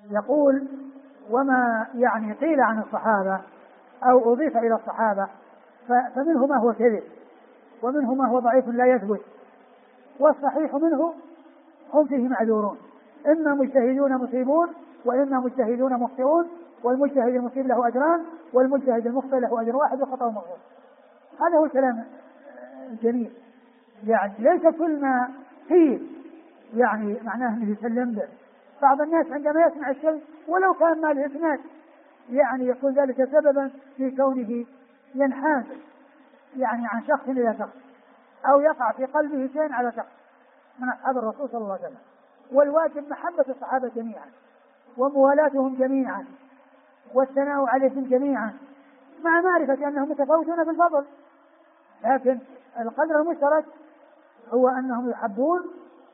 يقول: وما يعني قيل عن الصحابة أو أضيف إلى الصحابة فمنه ما هو كذب، ومنه ما هو ضعيف لا يثبت، والصحيح منه هم فيه معذورون، إما مجتهدون مصيبون وإما مجتهدون مخطئون، والمجتهد المصيب له أجران والمجتهد المخطئ له أجر واحد وخطأ مغفور. هذا هو الكلام الجميل. يعني ليس كل ما قيل يعني معناه أنه يسلم به. بعض الناس عندما يسمع الشيء ولو كان ما له إسناد يعني يكون ذلك سببا في كونه ينحاز يعني عن شخص إلى شخص، أو يقع في قلبه شيء على شخص من أصحاب الرسول صلى الله عليه وسلم. والواجب محبة الصحابة جميعا وموالاتهم جميعا والثناء عليهم جميعا، مع معرفة أنهم متفاوتون في الفضل، لكن القدر المشترك هو أنهم يحبون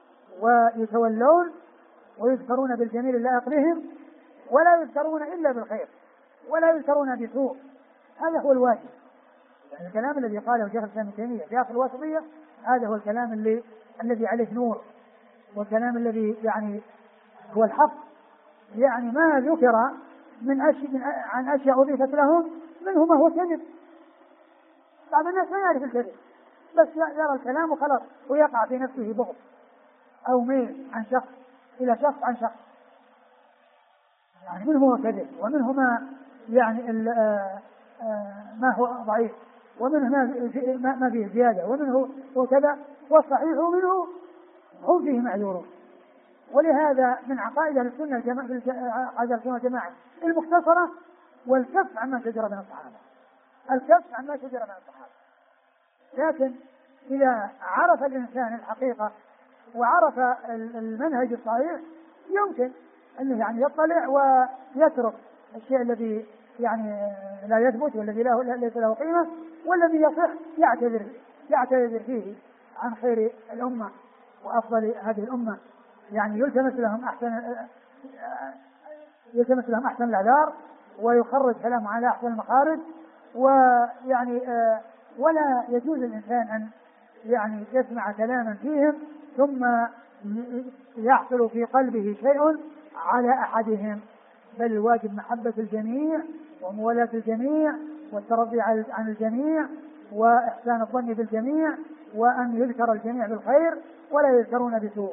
ويتولون ويذكرون بالجميل اللائق بهم، ولا يذكرون إلا بالخير ولا يذكرون بسوء. هذا هو الواجب. يعني الكلام الذي قاله شيخ الإسلام ابن تيمية في آخر الواسطية هذا هو الكلام الذي عليه نور، والكلام الذي يعني هو الحق. يعني ما ذكر عن أشياء أضيفت لهم منه ما هو كذب. بعض الناس ما يعرف الكذب، بس يرى الكلام وخلاص، ويقع في نفسه بغض أو ميل عن شخص إلى شخص عن شخص. يعني منه هو كذب، ومنه ما يعني ما هو ضعيف، ومنه ما فيه زيادة، ومنه هو كذا، والصحيح منه هم فيه معذورون. ولهذا من عقائد السنة والجماعة المختصرة والكف عما شجر بين الصحابة، الكف عما شجر بين الصحابة. لكن إذا عرف الإنسان الحقيقة وعرف المنهج الصحيح يمكن أنه يعني يطلع ويترك الشيء الذي يعني لا يثبت والذي ليس له قيمة، والذي يصح يعتذر فيه عن خير الأمة وأفضل هذه الأمة. يعني يلتمس لهم أحسن الأعذار، ويخرج كلامه على أحسن المخارج، ويعني ولا يجوز الإنسان أن يعني يسمع كلاما فيهم ثم يحصل في قلبه شيء على أحدهم، بل الواجب محبة الجميع وموالاة الجميع والترضي عن الجميع وإحسان الظن بالجميع، وأن يذكر الجميع بالخير ولا يذكرون بسوء.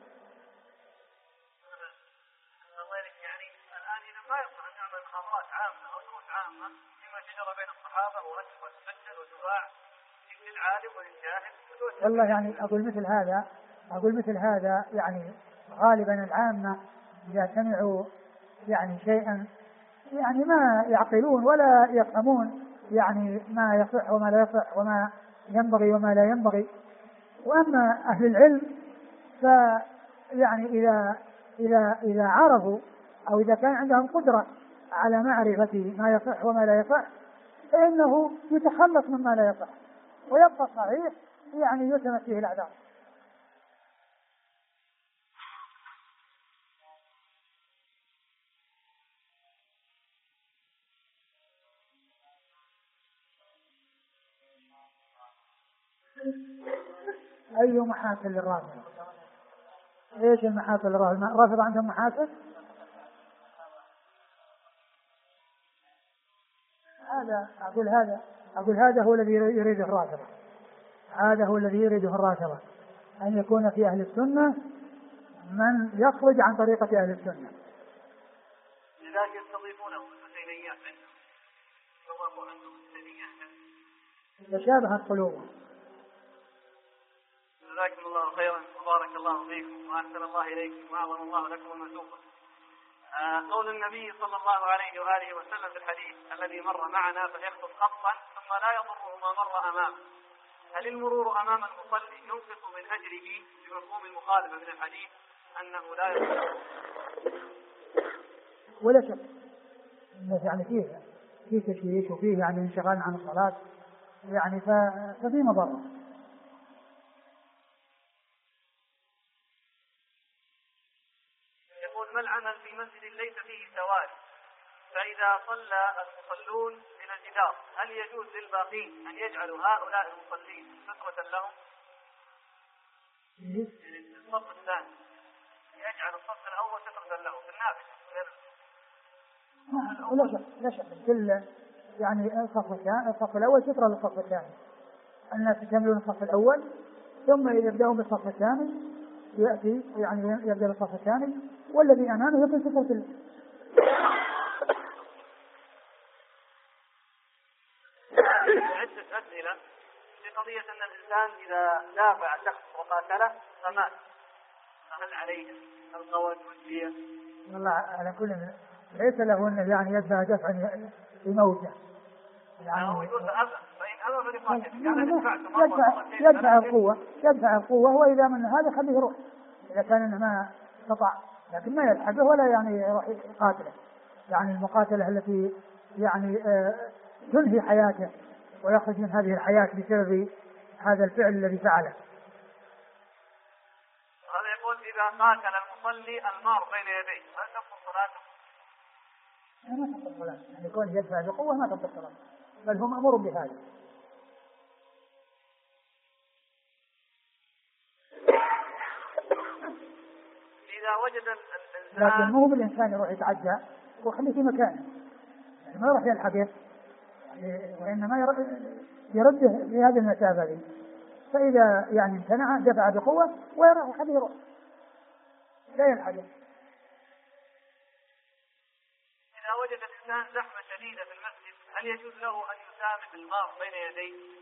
يعني الآن إذا ما يصح أن نعمل خطوات عامة أو دروس عامة فيما شجر بين الصحابة ورد وتسجل وتباع للعالم وللجاهل. والله يعني أقول مثل هذا يعني غالبا العامة إذا سمعوا يعني شيئا يعني ما يعقلون ولا يفهمون يعني ما يصح وما لا يصح وما ينبغي وما لا ينبغي. وأما أهل العلم فيعني إذا عرفوا أو إذا كان عندهم قدرة على معرفة ما يصح وما لا يصح فإنه يتخلص مما لا يصح ويبقى صحيح يعني يلتمس فيه الأعذار. أي محاسن للرافضة؟ إيش المحاسن للرافضة؟ الرافضة عندهم محاسن؟ أقول هذا هو الذي يريده الرافضة، هذا هو الذي يريده الرافضة، أن يكون في أهل السنة من يخرج عن طريقة أهل السنة. لذلك يستضيفونه الحسينيات عندهم، يستضافوا عندهم الحسينيات. تشابهت قلوبهم. جزاكم الله خيرا وبارك الله فيكم وأحسن الله إليكم وأعظم الله لكم المثوبة. قول النبي صلى الله عليه وآله وسلم في الحديث الذي مر معنا فيخطب خطا ثم لا يضره ما مر أمامه، هل المرور أمام المصلي ينقص من أجره بمفهوم المخالفة من الحديث أنه لا يضره؟ ولا شك يعني فيه تشويش وفيه يعني انشغال عن الصلاة يعني ففي مضرة. ما العمل في مسجد ليس فيه سواد، فإذا صلى المصلون إلى الجدار هل يجوز للباقين أن يجعلوا هؤلاء المصلين سترة لهم؟ الصف الثاني يجعل الصف الأول سترة له في النافذة. لا شك كل يعني الصف الأول سترة للصف الثاني. الناس يكملون الصف الأول ثم يبدأون بالصف الثاني يأتي يعني يبدأ بالصف الثاني والذي أمامه يكون سترة له. عدة أسئلة في قضية أن الإنسان إذا دافع شخص وقاتله فمات فهل عليه القود والدية؟ والله على كل ليس له أنه يعني يدفع دفعا لموته يعني هو يقول فأبى فإن أبى فليقاتل يدفع القوة وإذا من هذا خليه يروح إذا كان إنه ما استطاع لكن ما يلحقه ولا يعني يروح يقاتله يعني المقاتلة التي يعني تنهي حياته ويخرج من هذه الحياة بسبب هذا الفعل الذي فعله. هذا يقول إذا قاتل المصلي المار بين يديه هل تبطل صلاته؟ ما تبطل صلاته يعني يكون يدفع بقوة ما تبطل صلاته بل هم أمر بهذا. إذا وجد الإنسان لكن مو بالإنسان يروح يتعدى وخليه في مكانه يعني ما يروح يلحقه وإنما يرده في هذه المسافة دي فإذا يعني امتنع دفع بقوة ويروح وخليه يروح لا يلحقه. إذا وجد الإنسان زحمة شديدة في المسجد هل يجوز له أن يسامح المار بين يديه؟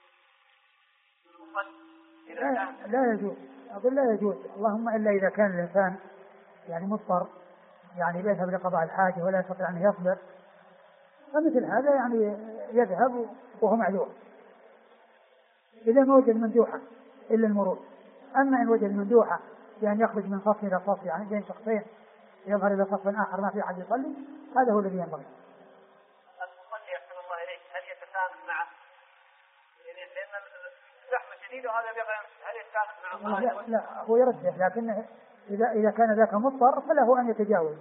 لا يجوز أقول لا يجوز اللهم إلا إذا كان الإنسان يعني مضطر يعني يذهب لقضاء الحاجة ولا يستطيع أن يصبر فمثل هذا يعني يذهب وهو معذور إذا ما وجد مندوحة إلا المرور. أما إن وجد مندوحة يعني يخرج من صف إلى صف يعني بين شخصين يظهر إلى صف آخر ما في أحد يصلي هذا هو الذي ينبغي. المصلي أحسن الله إليك هل يتسامح معه؟ لأن الزحمة شديدة وهذا هل يتسامح معه؟ لا هو يرده لكن إذا كان ذاك مضطر فله أن يتجاوز.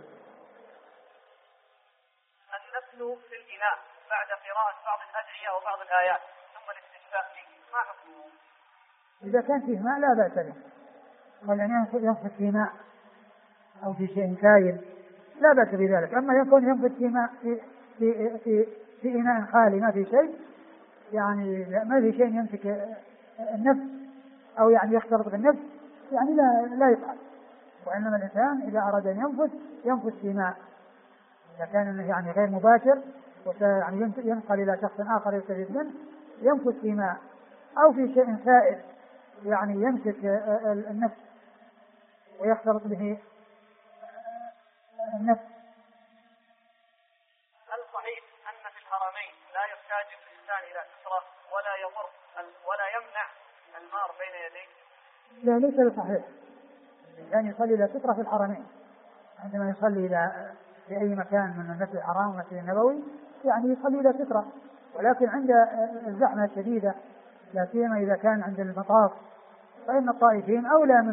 النفل في الإناء بعد قراءة بعض الأدعية وبعض الآيات ثم الاستشفاء فيه ما حكمه؟ إذا كان فيه ماء لا بأس به يعني ينفث في ماء أو في شيء سائل لا بأس بذلك. أما يكون ينفث في ماء في إناء خالي ما في شيء يعني ما في شيء يمسك النفس أو يعني يختلط بالنفس يعني لا يفعل. وإنما الإنسان إذا أراد أن ينفث في ماء إذا كان يعني غير مباشر يعني ينقل إلى شخص آخر يستفيد منه ينفث في ماء أو في شيء سائل يعني يمسك النفس ويختلط به النفس. هل صحيح أن في الحرمين لا يحتاج الإنسان إلى سترة ولا يضر ولا يمنع المار بين يديه؟ لا ليس بصحيح. الإنسان يصلي إلى سترة في الحرمين عندما يصلي إلى في أي مكان من المسجد الحرام والمسجد النبوي يعني يصلي إلى سترة ولكن عند الزحمة الشديدة لا سيما إذا كان عند المطاف فإن الطائفين أولى من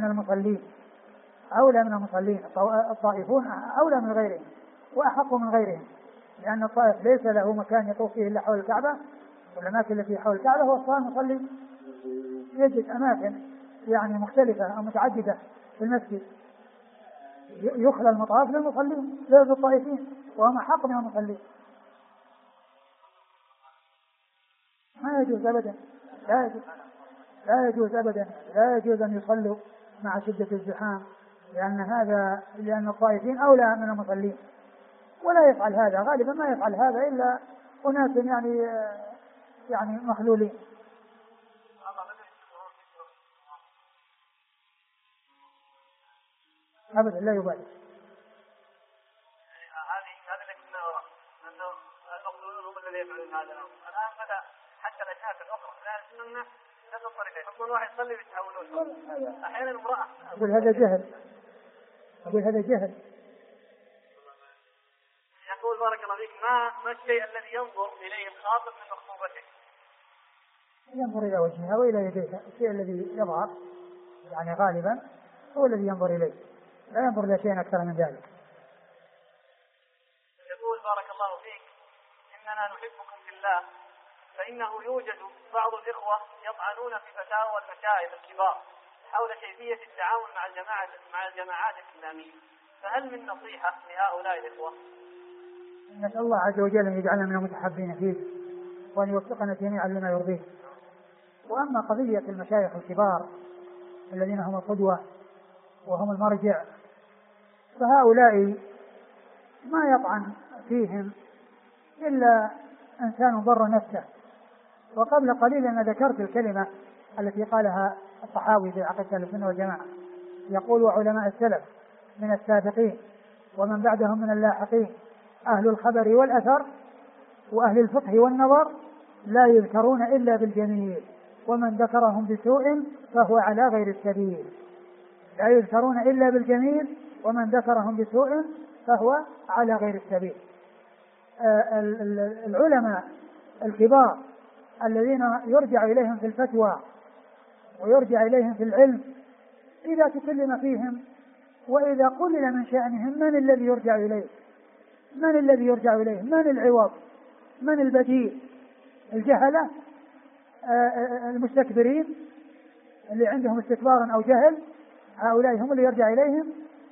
المصلين الطائفون أولى من غيرهم وأحق من غيرهم لأن الطائف ليس له مكان يطوف فيه إلا حول الكعبة والأماكن التي حول الكعبة هو الصلاة المصلي يجد أماكن يعني مختلفة أو متعددة في المسجد يخلى المطاف للمصلين للطائفين وهم أحق من المصلين. ما يجوز أبدا لا يجوز أن يصلوا مع شدة الزحام لأن الطائفين أولى من المصلين ولا يفعل هذا غالبا ما يفعل هذا إلا أناس يعني مخلولين. أبدا لا يبالي. هذا اللي كنا أنه المخلولون هم الذين يفعلون هذا الآن بدأ حتى الأشياء الأخرى لا السنة نفس الطريقة يحكم واحد يصلي ويتحولون أحيانا امرأة أقول هذا جهل. يقول بارك الله فيك ما الشيء الذي ينظر إليه الخاطب من مخطوبته؟ ينظر إلى وجهها وإلى يديها الشيء الذي يظهر يعني غالبا هو الذي ينظر إليه لا ينظر إلى شيء أكثر من ذلك. يقول بارك الله فيك إننا نحبكم في الله فإنه يوجد بعض الإخوة يطعنون في فتاوى المشايخ الكبار حول كيفية التعامل مع الجماعات الإسلامية، فهل من نصيحة لهؤلاء الإخوة؟ نسأل الله عز وجل أن يجعلنا من المتحبين فيه وأن يوفقنا جميعا لما يرضيه. وأما قضية المشايخ الكبار الذين هم القدوة وهم المرجع، فهؤلاء ما يطعن فيهم إلا إنسان ضر نفسه. وقبل قليل أنا ذكرت الكلمة التي قالها الطحاوي في عقيدة السنة والجماعة، يقول: وعلماء السلف من السابقين ومن بعدهم من اللاحقين أهل الخبر والأثر وأهل الفقه والنظر لا يذكرون إلا بالجميل، ومن ذكرهم بسوء فهو على غير السبيل. لا يذكرون إلا بالجميل ومن ذكرهم بسوء فهو على غير السبيل. العلماء الكبار الذين يرجع إليهم في الفتوى ويرجع إليهم في العلم، إذا تكلم فيهم وإذا قلل من شأنهم، من الذي يرجع إليه؟ من الذي يرجع إليه؟ من العوض؟ من البديل؟ الجهلة المستكبرين اللي عندهم استكبار أو جهل، هؤلاء هم اللي يرجع إليهم.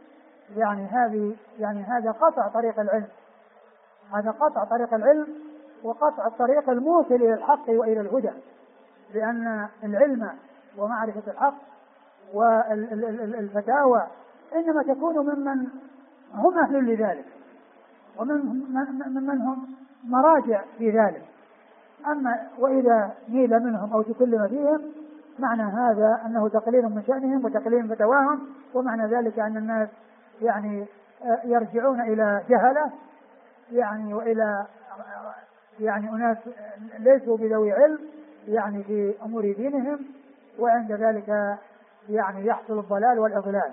هذا قطع طريق العلم، هذا قطع طريق العلم وقطع الطريق الموصل إلى الحق وإلى الهدى، لأن العلم ومعرفة الحق والفتاوى إنما تكون ممن هم أهل لذلك ومن هم مراجع في ذلك. أما وإذا نيل منهم أو تكلم فيهم، معنى هذا أنه تقليل من شأنهم وتقليل من فتواهم، ومعنى ذلك أن الناس يرجعون إلى جهلة وإلى أناس ليسوا بذوي علم في أمور دينهم، وعند ذلك يحصل الضلال والإضلال.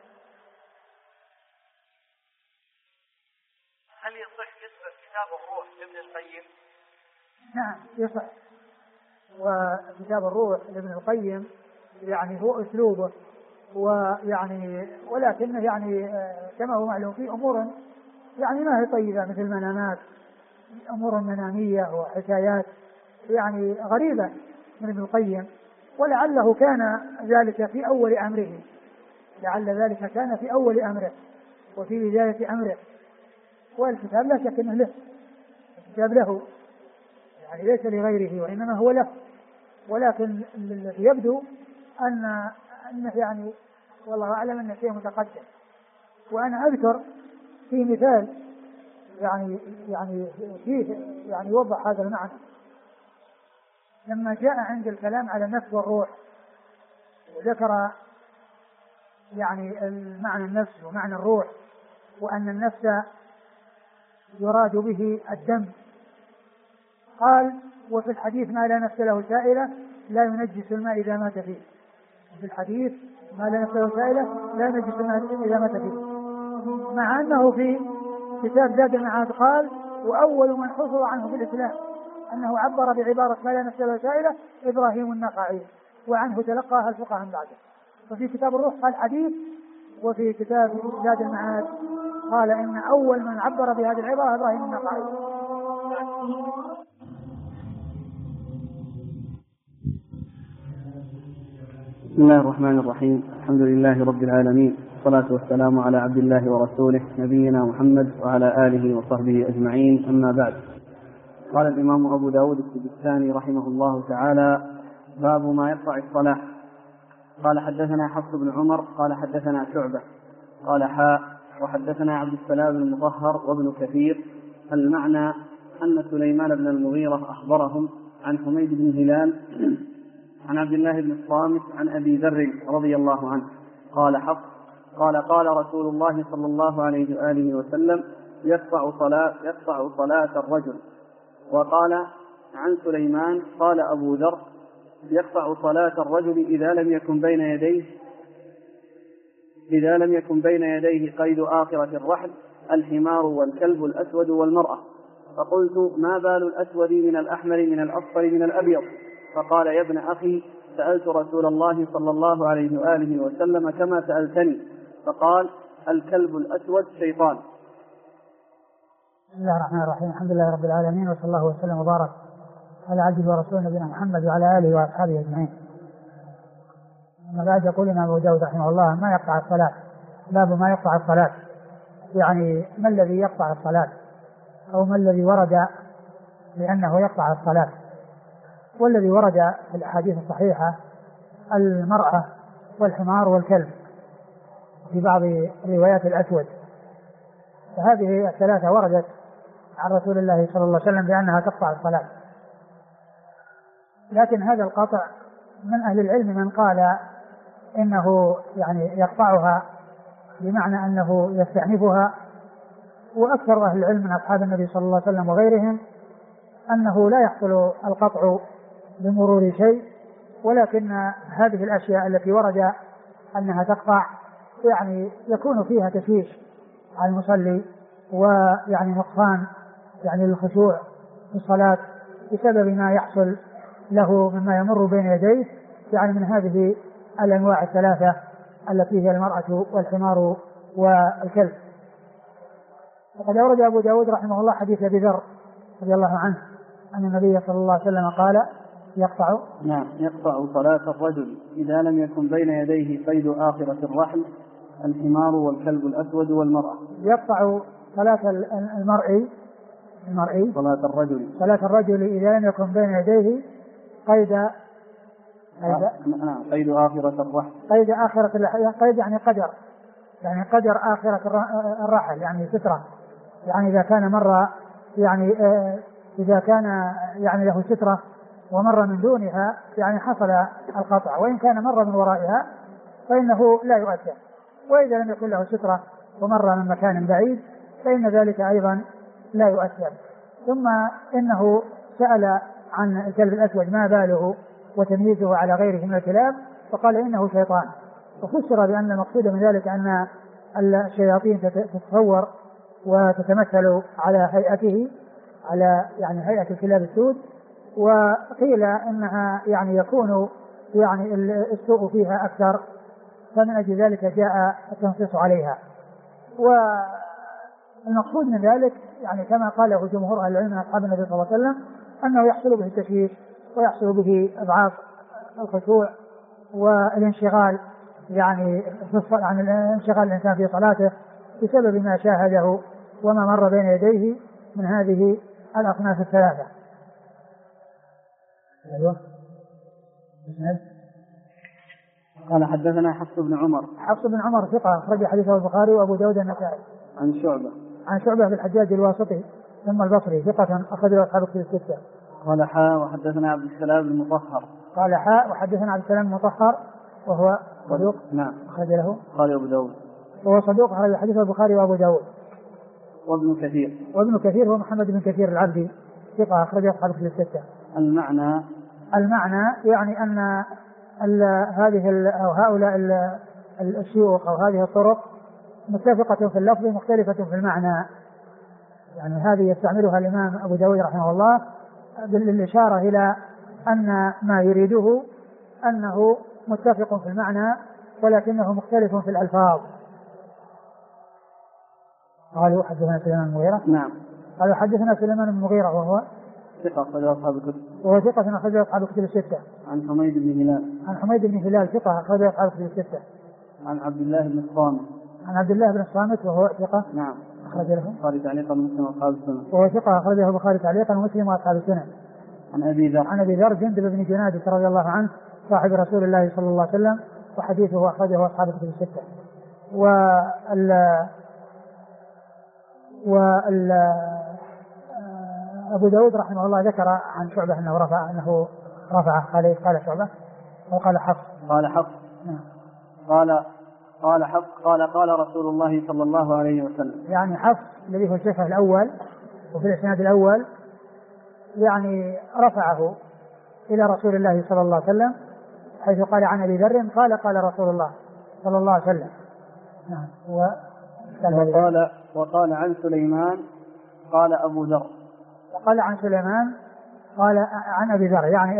هل يصح نسبة كتاب الروح لابن القيم؟ نعم يصح. وكتاب الروح لابن القيم هو أسلوبه، ولكنه كما هو معلوم في أمور ما هي طيبة، مثل المنامات، أمور منامية وحكايات غريبة من ابن القيم، ولعله كان ذلك في أول أمره، لعل ذلك كان في أول أمره وفي بداية أمره. والكتاب لا شك أنه له، الكتاب له ليس لغيره وإنما هو له، ولكن الذي يبدو أنه والله أعلم أن شيء متقدم. وأنا أذكر في مثال فيه يوضح هذا المعنى، لما جاء عند الكلام على النفس والروح وذكر المعنى النفس ومعنى الروح، وأن النفس يراد به الدم، قال: وفي الحديث ما لا نفس له سائلة لا ينجس الماء إذا مات فيه. في الحديث ما لا نفس له سائلة لا ينجس الماء إذا مات فيه، مع أنه في كتاب زاد المعاد قال: وأول من حفظ عنه في الإسلام أنه عبر بعبارة ما لا نفس له سائلة إبراهيم النخعي، وعنه تلقاها الفقهاء من بعده. ففي كتاب الروح قال حديث، وفي كتاب زاد المعاد قال إن أول من عبر بهذه العبارة إبراهيم النخعي. بسم الله الرحمن الرحيم. الحمد لله رب العالمين، والصلاة والسلام على عبد الله ورسوله نبينا محمد وعلى آله وصحبه أجمعين، أما بعد. قال الإمام أبو داود السجستاني رحمه الله تعالى: باب ما يقطع الصلاة. قال: حدثنا حفص بن عمر قال: حدثنا شعبة قال: وحدثنا عبد السلام بن المطهر وابن كثير. المعنى أن سليمان بن المغيرة أخبرهم عن حميد بن هلال عن عبد الله بن الصامت عن أبي ذر رضي الله عنه قال: حفص قال رسول الله صلى الله عليه وآله وسلم: يقطع صلاة الرجل. وقال عن سليمان قال أبو ذر: يقطع صلاة الرجل إذا لم يكن بين يديه قيد آخرة الرحل الحمار والكلب الأسود والمرأة. فقلت: ما بال الأسود من الأحمر من الأصفر من الأبيض؟ فقال: يا ابن أخي، سألت رسول الله صلى الله عليه وآله وسلم كما سألتني، فقال: الكلب الأسود شيطان. بسم الله الرحمن الرحيم. الحمد لله رب العالمين، وصلى الله وسلم وبارك على عبده ورسوله نبينا محمد وعلى آله وأصحابه أجمعين. أما بعد يقول الإمام أبو داود رحمه الله ما يقطع الصلاة، باب ما يقطع الصلاة، يعني ما الذي يقطع الصلاة أو ما الذي ورد لأنه يقطع الصلاة. والذي ورد في الأحاديث الصحيحة المرأة والحمار والكلب، في بعض روايات الأسود، فهذه الثلاثة وردت عن رسول الله صلى الله عليه وسلم بأنها تقطع الصلاة. لكن هذا القطع من أهل العلم من قال إنه يعني يقطعها بمعنى أنه يستأنفها، وأكثر أهل العلم من أصحاب النبي صلى الله عليه وسلم وغيرهم أنه لا يحصل القطع بمرور شيء، ولكن هذه الأشياء التي ورد أنها تقطع يعني يكون فيها تشويش على المصلي، ويعني نقصان يعني للخشوع في الصلاة بسبب ما يحصل له مما يمر بين يديه، يعني من هذه الأنواع الثلاثة التي هي المرأة والحمار والكلب. وقد أورد أبو داود رحمه الله حديث أبي ذر رضي الله عنه أن النبي صلى الله عليه وسلم قال يقطع صلاة الرجل إذا لم يكن بين يديه قيد آخرة الرحل الحمار والكلب الأسود والمرأة. يقطع صلاة المرء صلاة الرجل إذا لم يكن بين يديه قيد آخرة الرحل. قيد آخرة قيد يعني قدر آخرة الرحل، يعني سترة، يعني إذا كان مر يعني إذا كان يعني له سترة ومر من دونها يعني حصل القطع، وإن كان مر من ورائها فإنه لا يؤثر، وإذا لم يكن له سترة ومر من مكان بعيد فإن ذلك أيضا لا يؤثر. ثم إنه سأل عن الكلب الأسود ما باله وتمييزه على غيره من الكلاب، فقال إنه شيطان، وفسر بأن المقصود من ذلك أن الشياطين تتصور وتتمثل على هيئته، على يعني هيئة الكلاب السود، وقيل إنها يعني يكون يعني السوء فيها أكثر، فمن أجل ذلك جاء التنصيص عليها. والمقصود من ذلك يعني كما قاله جمهور أهل العلم من أصحاب النبي صلى الله عليه وسلم أنه يحصل به التشويش ويحصل به إضعاف الخشوع والانشغال، يعني عن الانشغال الإنسان في صلاته بسبب ما شاهده وما مر بين يديه من هذه الأصناف الثلاثة. أيوة. قال حدثنا حفص بن عمر ثقة أخرج حديثه البخاري وأبو داود النسائي. عن شعبة في الحجاج الواسطي ثم البصري ثقة أخرجه أصحاب الكتب الستة. قال وحدثنا عبد السلام المطهر. وحدثنا عبد السلام المطهر وهو صدوق. نعم. أخرج له قال أبو داود. وهو صدوق أخرج حديثه البخاري وأبو داود. وابن كثير هو محمد بن كثير العبدي ثقة أخرجه أصحاب الكتب الستة. المعنى يعني أن هذه أو هؤلاء الشيوخ أو هذه الطرق متفقة في اللفظ مختلفة في المعنى، يعني هذه يستعملها الإمام أبو داود رحمه الله بالإشارة إلى أن ما يريده أنه متفق في المعنى ولكنه مختلف في الألفاظ. قالوا حدثنا سليمان بن مغيرة. نعم. قالوا حدثنا سليمان بن مغيرة وهو ثقة أخرج أصحاب الكتب. وهو ثقة أخرج أصحاب الكتب الستة. عن حميد بن هلال ثقة أخرج أصحاب الكتب الستة. عن عبد الله بن الصامت وهو ثقة. نعم. أخرج له البخاري تعليقا ومسلم وأصحاب السنن. وهو ثقة أخرجه البخاري تعليقا ومسلم وأصحاب السنن. عن أبي ذر جندب بن جنادة رضي الله عنه صاحب رسول الله صلى الله عليه وسلم، وحديثه أخرجه أصحاب الكتب الستة. أبو داود رحمه الله ذكر عن شعبة أنه رفعه قال شعبة وقال حفص. قال رسول الله صلى الله عليه وسلم. يعني حفص الذي هو الشيخ الأول وفي الإسناد الأول يعني رفعه إلى رسول الله صلى الله عليه وسلم، حيث قال عن أبي ذر قال رسول الله صلى الله عليه وسلم. وقال عن سليمان قال أبو ذر. وقال عن سليمان قال عن أبي ذر، يعني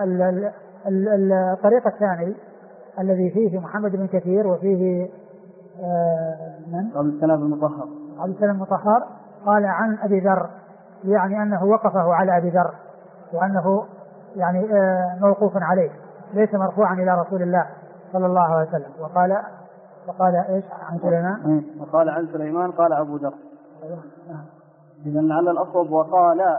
الطريق الثاني الذي فيه محمد بن كثير وفيه عبد السلام المطهر قال عن أبي ذر، يعني أنه وقفه على أبي ذر وأنه يعني موقوف عليه ليس مرفوعا إلى رسول الله صلى الله عليه وسلم. وقال ايش عن سليمان؟ وقال عن سليمان قال أبو ذر. إذا لعل الأصوب وقال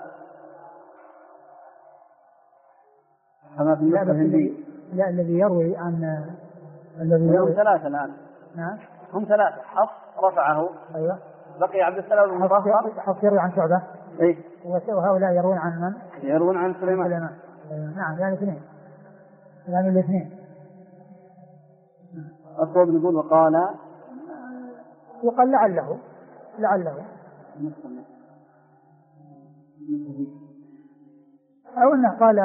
كما في النسخة الهندية. لا الذي يروي عن هم ثلاثة الآن. نعم هم ثلاثة. حفص رفعه. أيوة. بقي عبد السلام بن مطهر. حفص يروي عن شعبة. إيه. وهؤلاء يروون عن من؟ يروون عن سليمان. نعم يعني اثنين. يعني الاثنين. الصواب يقول وقال لعله أو أنه قال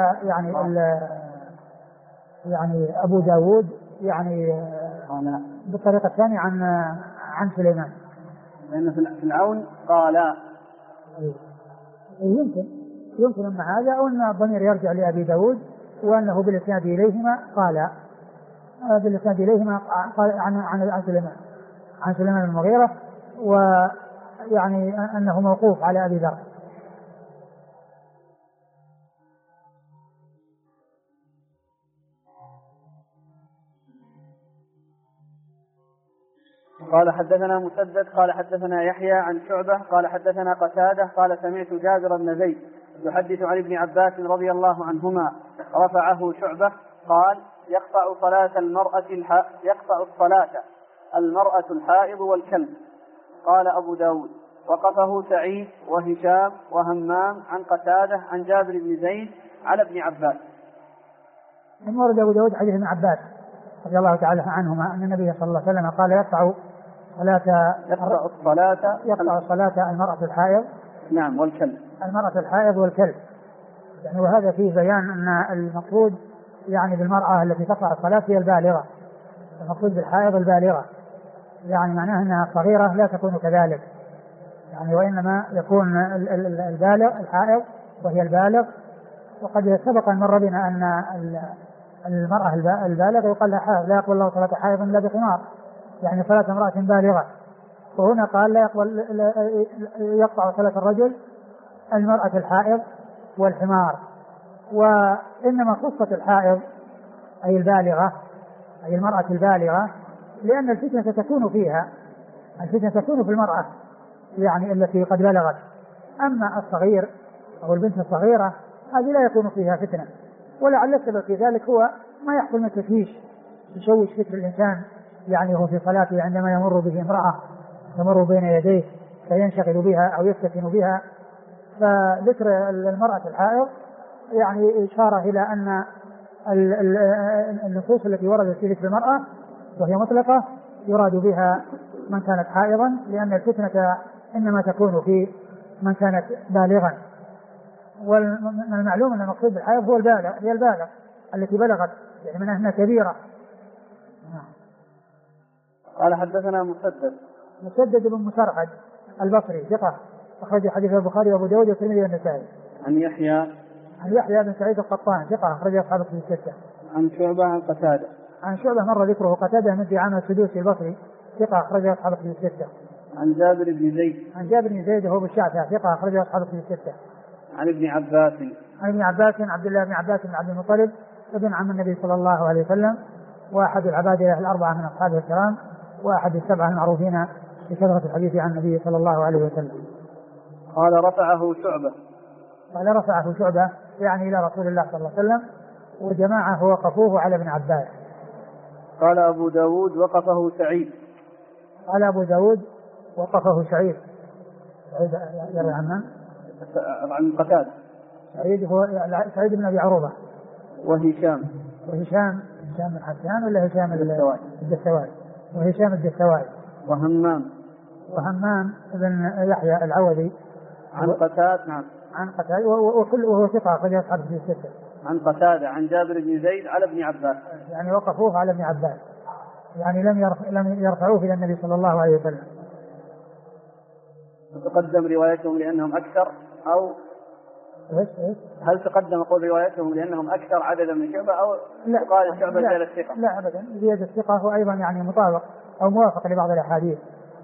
يعني أبو داود يعني بالطريقة الثانية عن سليمان. لأن في العون قال يمكن أن هذا أو أن الضمير يرجع لأبي داود وأنه بالإسناد إليهما قال عن سليمان المغيرة ويعني أنه موقوف على أبي ذر. قال حدثنا مسدد قال حدثنا يحيى عن شعبة قال حدثنا قتادة قال سمعت جابر بن زيد يحدث عن ابن عباس رضي الله عنهما رفعه شعبة قال يقطع الصلاة المرأة الحائض والكلب. قال أبو داود وقفه سعيد وهشام وهمام عن قتادة عن جابر بن زيد على ابن عباس. من ورد أبو داود حديث ابن عباس رضي الله تعالى عنهما أن النبي صلى الله عليه وسلم قال يقطع الصلاة المرأة الحائض. نعم والكلب. المرأة الحائض والكلب يعني وهذا فيه بيان أن المقصود يعني بالمرأة التي تقطع الصلاة هي البالغة. المقصود بالحائض البالغة يعني معناه أنها صغيرة لا تكون كذلك يعني وإنما يكون البالغ الحائض وهي البالغ. وقد سبق أن مر بنا أن المرأة البالغة يقال لها حائض لا يقبل الله صلاة حائض إلا بخمار يعني صلاة امرأة بالغة. وهنا قال لا يقطع صلاة الرجل المرأة الحائض والحمار. وإنما خصت الحائض أي البالغة أي المرأة البالغة لأن الفتنة تكون فيها تكون في المرأة يعني التي قد بلغت. أما الصغير أو البنت الصغيرة هذه لا يكون فيها فتنة. ولعل السبب في ذلك هو ما يحصل من تشويش يشوش فكر الإنسان يعني هو في صلاته عندما يمر به امرأة تمر بين يديه فينشغل بها أو يفتتن بها. فذكر المرأة الحائض يعني إشارة إلى أن النصوص التي وردت في ذكر المرأة وهي مطلقة يراد بها من كانت حائضا لأن الفتنة إنما تكون في من كانت بالغا. ومن المعلوم أن المقصود بالحائض هو هي البالغ التي بلغت يعني من أنها كبيرة. قال حدثنا مسدد بن مسرحد البصري ثقة أخرج حديث البخاري وأبو داود والترمذي والنسائي. عن يحيى بن سعيد القطان ثقة أخرج أصحاب الكتب الستة. عن شعبة عن شعبة مر ذكره قتادة من عامر السدوسي البصري ثقة أخرج أصحاب الكتب الستة. عن جابر بن زيد وهو بالشعثة ثقة أخرج أصحاب الكتب الستة. عن ابن عباس عبد الله بن عباس بن عبد المطلب ابن عم النبي صلى الله عليه وسلم وأحد العبادلة الأربعة من أصحابه الكرام وأحد السبعة المعروفين بكثرة الحديث عن النبي صلى الله عليه وسلم. قال رفعه شعبة يعني إلى رسول الله صلى الله عليه وسلم وجماعة وقفوه على ابن عباس. قال أبو داود وقفه سعيد. يروي عنه عن قتادة. سعيد هو سعيد بن أبي عروبة. وهشام بن حسان ولا هشام الدستوائي وهشام الدستوائي. وهمام بن يحيى العوذي. عن قتادة. نعم. عن قتادة وهو ثقة أخرج أصحابه في الستة. عن قتادة عن جابر بن زيد على ابن عباس يعني وقفوه على ابن عباس يعني لم يرفعوه إلى النبي صلى الله عليه وسلم. تقدم روايتهم لأنهم أكثر أو هل تقدم قول روايتهم لأنهم أكثر عددا من شعبة أو قال شعبة زيادة الثقة؟ لا أبدا زيادة الثقة هو أيضا يعني مطابق أو موافق لبعض الأحاديث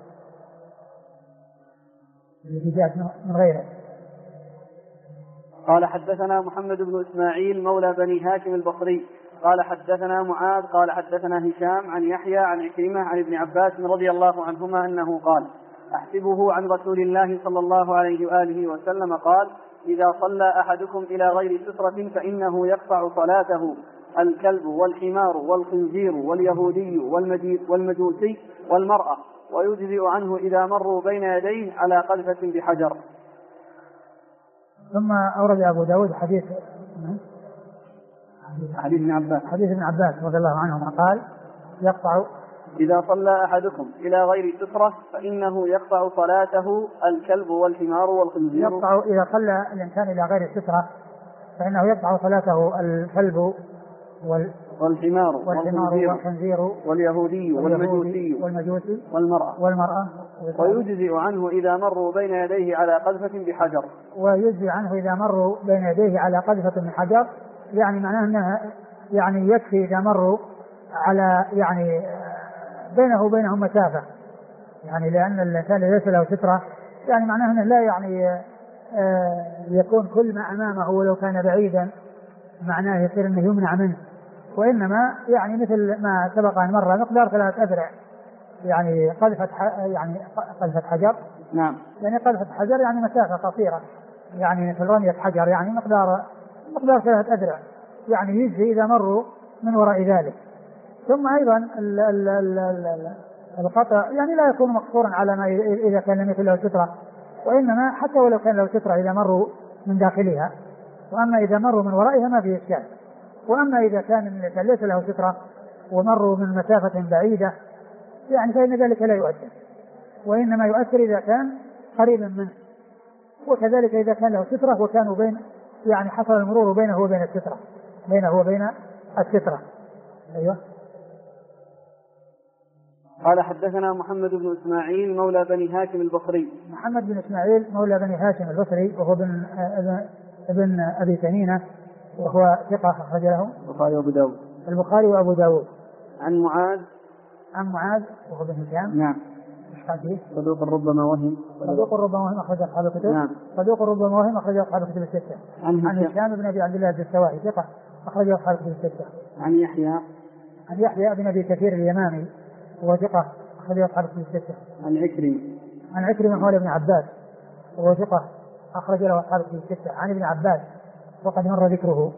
التي جاءت من غيره. قال حدثنا محمد بن إسماعيل مولى بني هاشم البصري قال حدثنا معاذ قال حدثنا هشام عن يحيى عن عكرمة عن ابن عباس رضي الله عنهما أنه قال أحسبه عن رسول الله صلى الله عليه وآله وسلم قال إذا صلى أحدكم إلى غير سترة فإنه يقطع صلاته الكلب والحمار والخنزير واليهودي والمجوسي والمرأة ويجزئ عنه إذا مروا بين يديه على قذفة بحجر. ثم أورد أبو داود حديث ابن عباس رضي الله عنهما قال يقطع إذا صلى أحدكم إلى غير سترة فإنه يقطع صلاته الكلب والحمار والخنزير. يقطع إذا صلى الإنسان إلى غير سترة فإنه يقطع صلاته الكلب والحمار والخنزير واليهودي والمجوسي والمرأة ويجزئ عنه إذا مروا بين يديه على قذفة بحجر. ويجزئ عنه إذا مروا بين يديه على قذفة بحجر، يعني معناه أنه يعني يكفي إذا مروا على يعني بينه وبينهم مسافة، يعني لأن الإنسان ليس له سترة، يعني معناه أنه لا يعني يكون كل ما أمامه ولو كان بعيدا معناه يصير أنه يمنع منه، وإنما يعني مثل ما سبق أن مر مقدار 3 أذرع، يعني قذفة حجر. نعم. يعني قذفة حجر يعني مسافة قصيرة، يعني مثل رمية حجر يعني مقدار 3 أذرع، يعني يجزي إذا مروا من وراء ذلك. ثم أيضا القطع يعني لا يكون مقصورا على ما إذا كان لم يكن له سترة، وإنما حتى ولو كان له سترة إذا مروا من داخلها، وأما إذا مروا من ورائها ما فيه إشكال. وأما إذا كان ليس له سترة ومروا من مسافة بعيدة يعني فإن ذلك لا يؤثر، وإنما يؤثر إذا كان قريبا منه، وكذلك إذا كان له سترة وكانوا بين يعني حصل المرور بينه وبين السترة. أيوة. قال حدثنا محمد بن إسماعيل مولى بني هاشم البصري. محمد بن إسماعيل مولى بني هاشم البصري وهو ابن أبي تميمة وهو ثقة أخرج له البخاري وأبو داود. عن معاذ وهو بن هشام. نعم. صدوق ربما وهم أخرج أصحاب الكتب. نعم. صدوق ربما وهم أخرج أصحاب الكتب الستة. عن هشام بن أبي عبد الله الدستوائي ثقة أخرج أصحاب الكتب الستة. عن يحيى بن أبي كثير اليمامي وهو ثقة أخرج أصحاب الكتب الستة. عن عكرمة مولى ابن عباس وهو ثقة أخرج له أصحاب الكتب الستة. عن ابن عباس وقد مر ذكره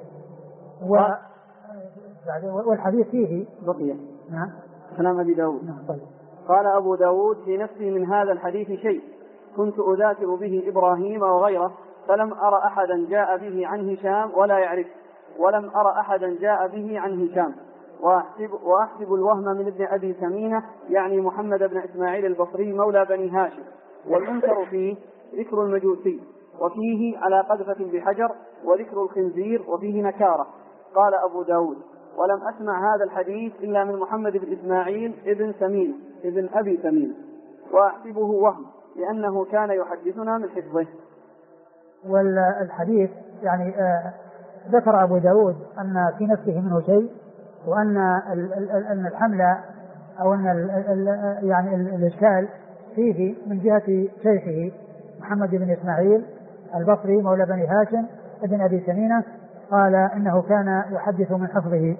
والحديث فيه بقية. نعم. كلام أبي داود. نعم. طيب. قال أبو داود في نفسي من هذا الحديث شيء كنت أذاكر به إبراهيم وغيره فلم أرى أحدا جاء به عن هشام ولا يعرف، ولم أرى أحدا جاء به عن هشام، وأحسب الوهم من ابن أبي ثمينة يعني محمد بن إسماعيل البصري مولى بني هاشم. والمنكر فيه ذكر المجوسي وفيه على قذفة بحجر، وذكر الخنزير وفيه نكارة. قال أبو داود ولم أسمع هذا الحديث إلا من محمد بن إسماعيل ابن أبي ثمينة، وأحسبه وهم لأنه كان يحدثنا من حفظه. والحديث يعني ذكر أبو داود أن في نفسه منه شيء، وأن الحمل أو أن يعني الإشكال فيه من جهة شيخه محمد بن إسماعيل البصري مولى بني هاشم ابن أبي ثمينة، قال إنه كان يحدث من حفظه.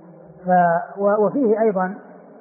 وفيه أيضا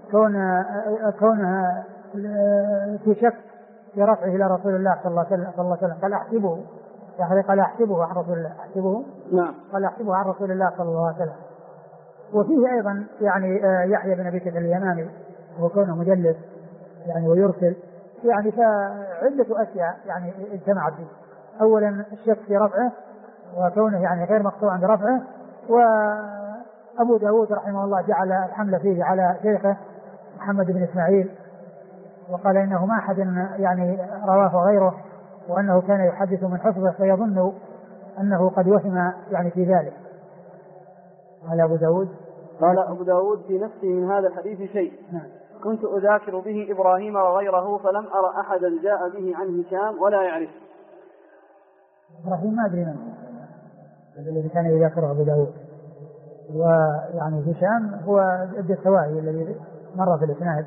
كونها في شك في رفعه إلى رسول الله صلى الله عليه وسلم. قال أحسبه عن رسول الله. نعم. قال أحسبه عن رسول الله صلى الله عليه وسلم. وفيه أيضا يعني يحيى بن أبي كثير اليمامي وكونه مجلس يعني ويرسل، يعني فعدة أشياء يعني اجتمعت فيه. أولا الشك في رفعه وكونه يعني غير مقطوع برفعه، وأبو داود رحمه الله جعل الحمل فيه على شيخه محمد بن إسماعيل، وقال إنه ما أحد يعني رواه غيره، وأنه كان يحدث من حفظه فيظن أنه قد وهم يعني في ذلك. قال أبو داود في نفسي من هذا الحديث شيء. نعم. كنت أذاكر به إبراهيم وغيره فلم أرى أحدا جاء به عن هشام ولا يعرف. إبراهيم ما أدري من الذي كان يذاكره أبو داود، ويعني هشام هو الدستوائي الذي مر في الإسناد،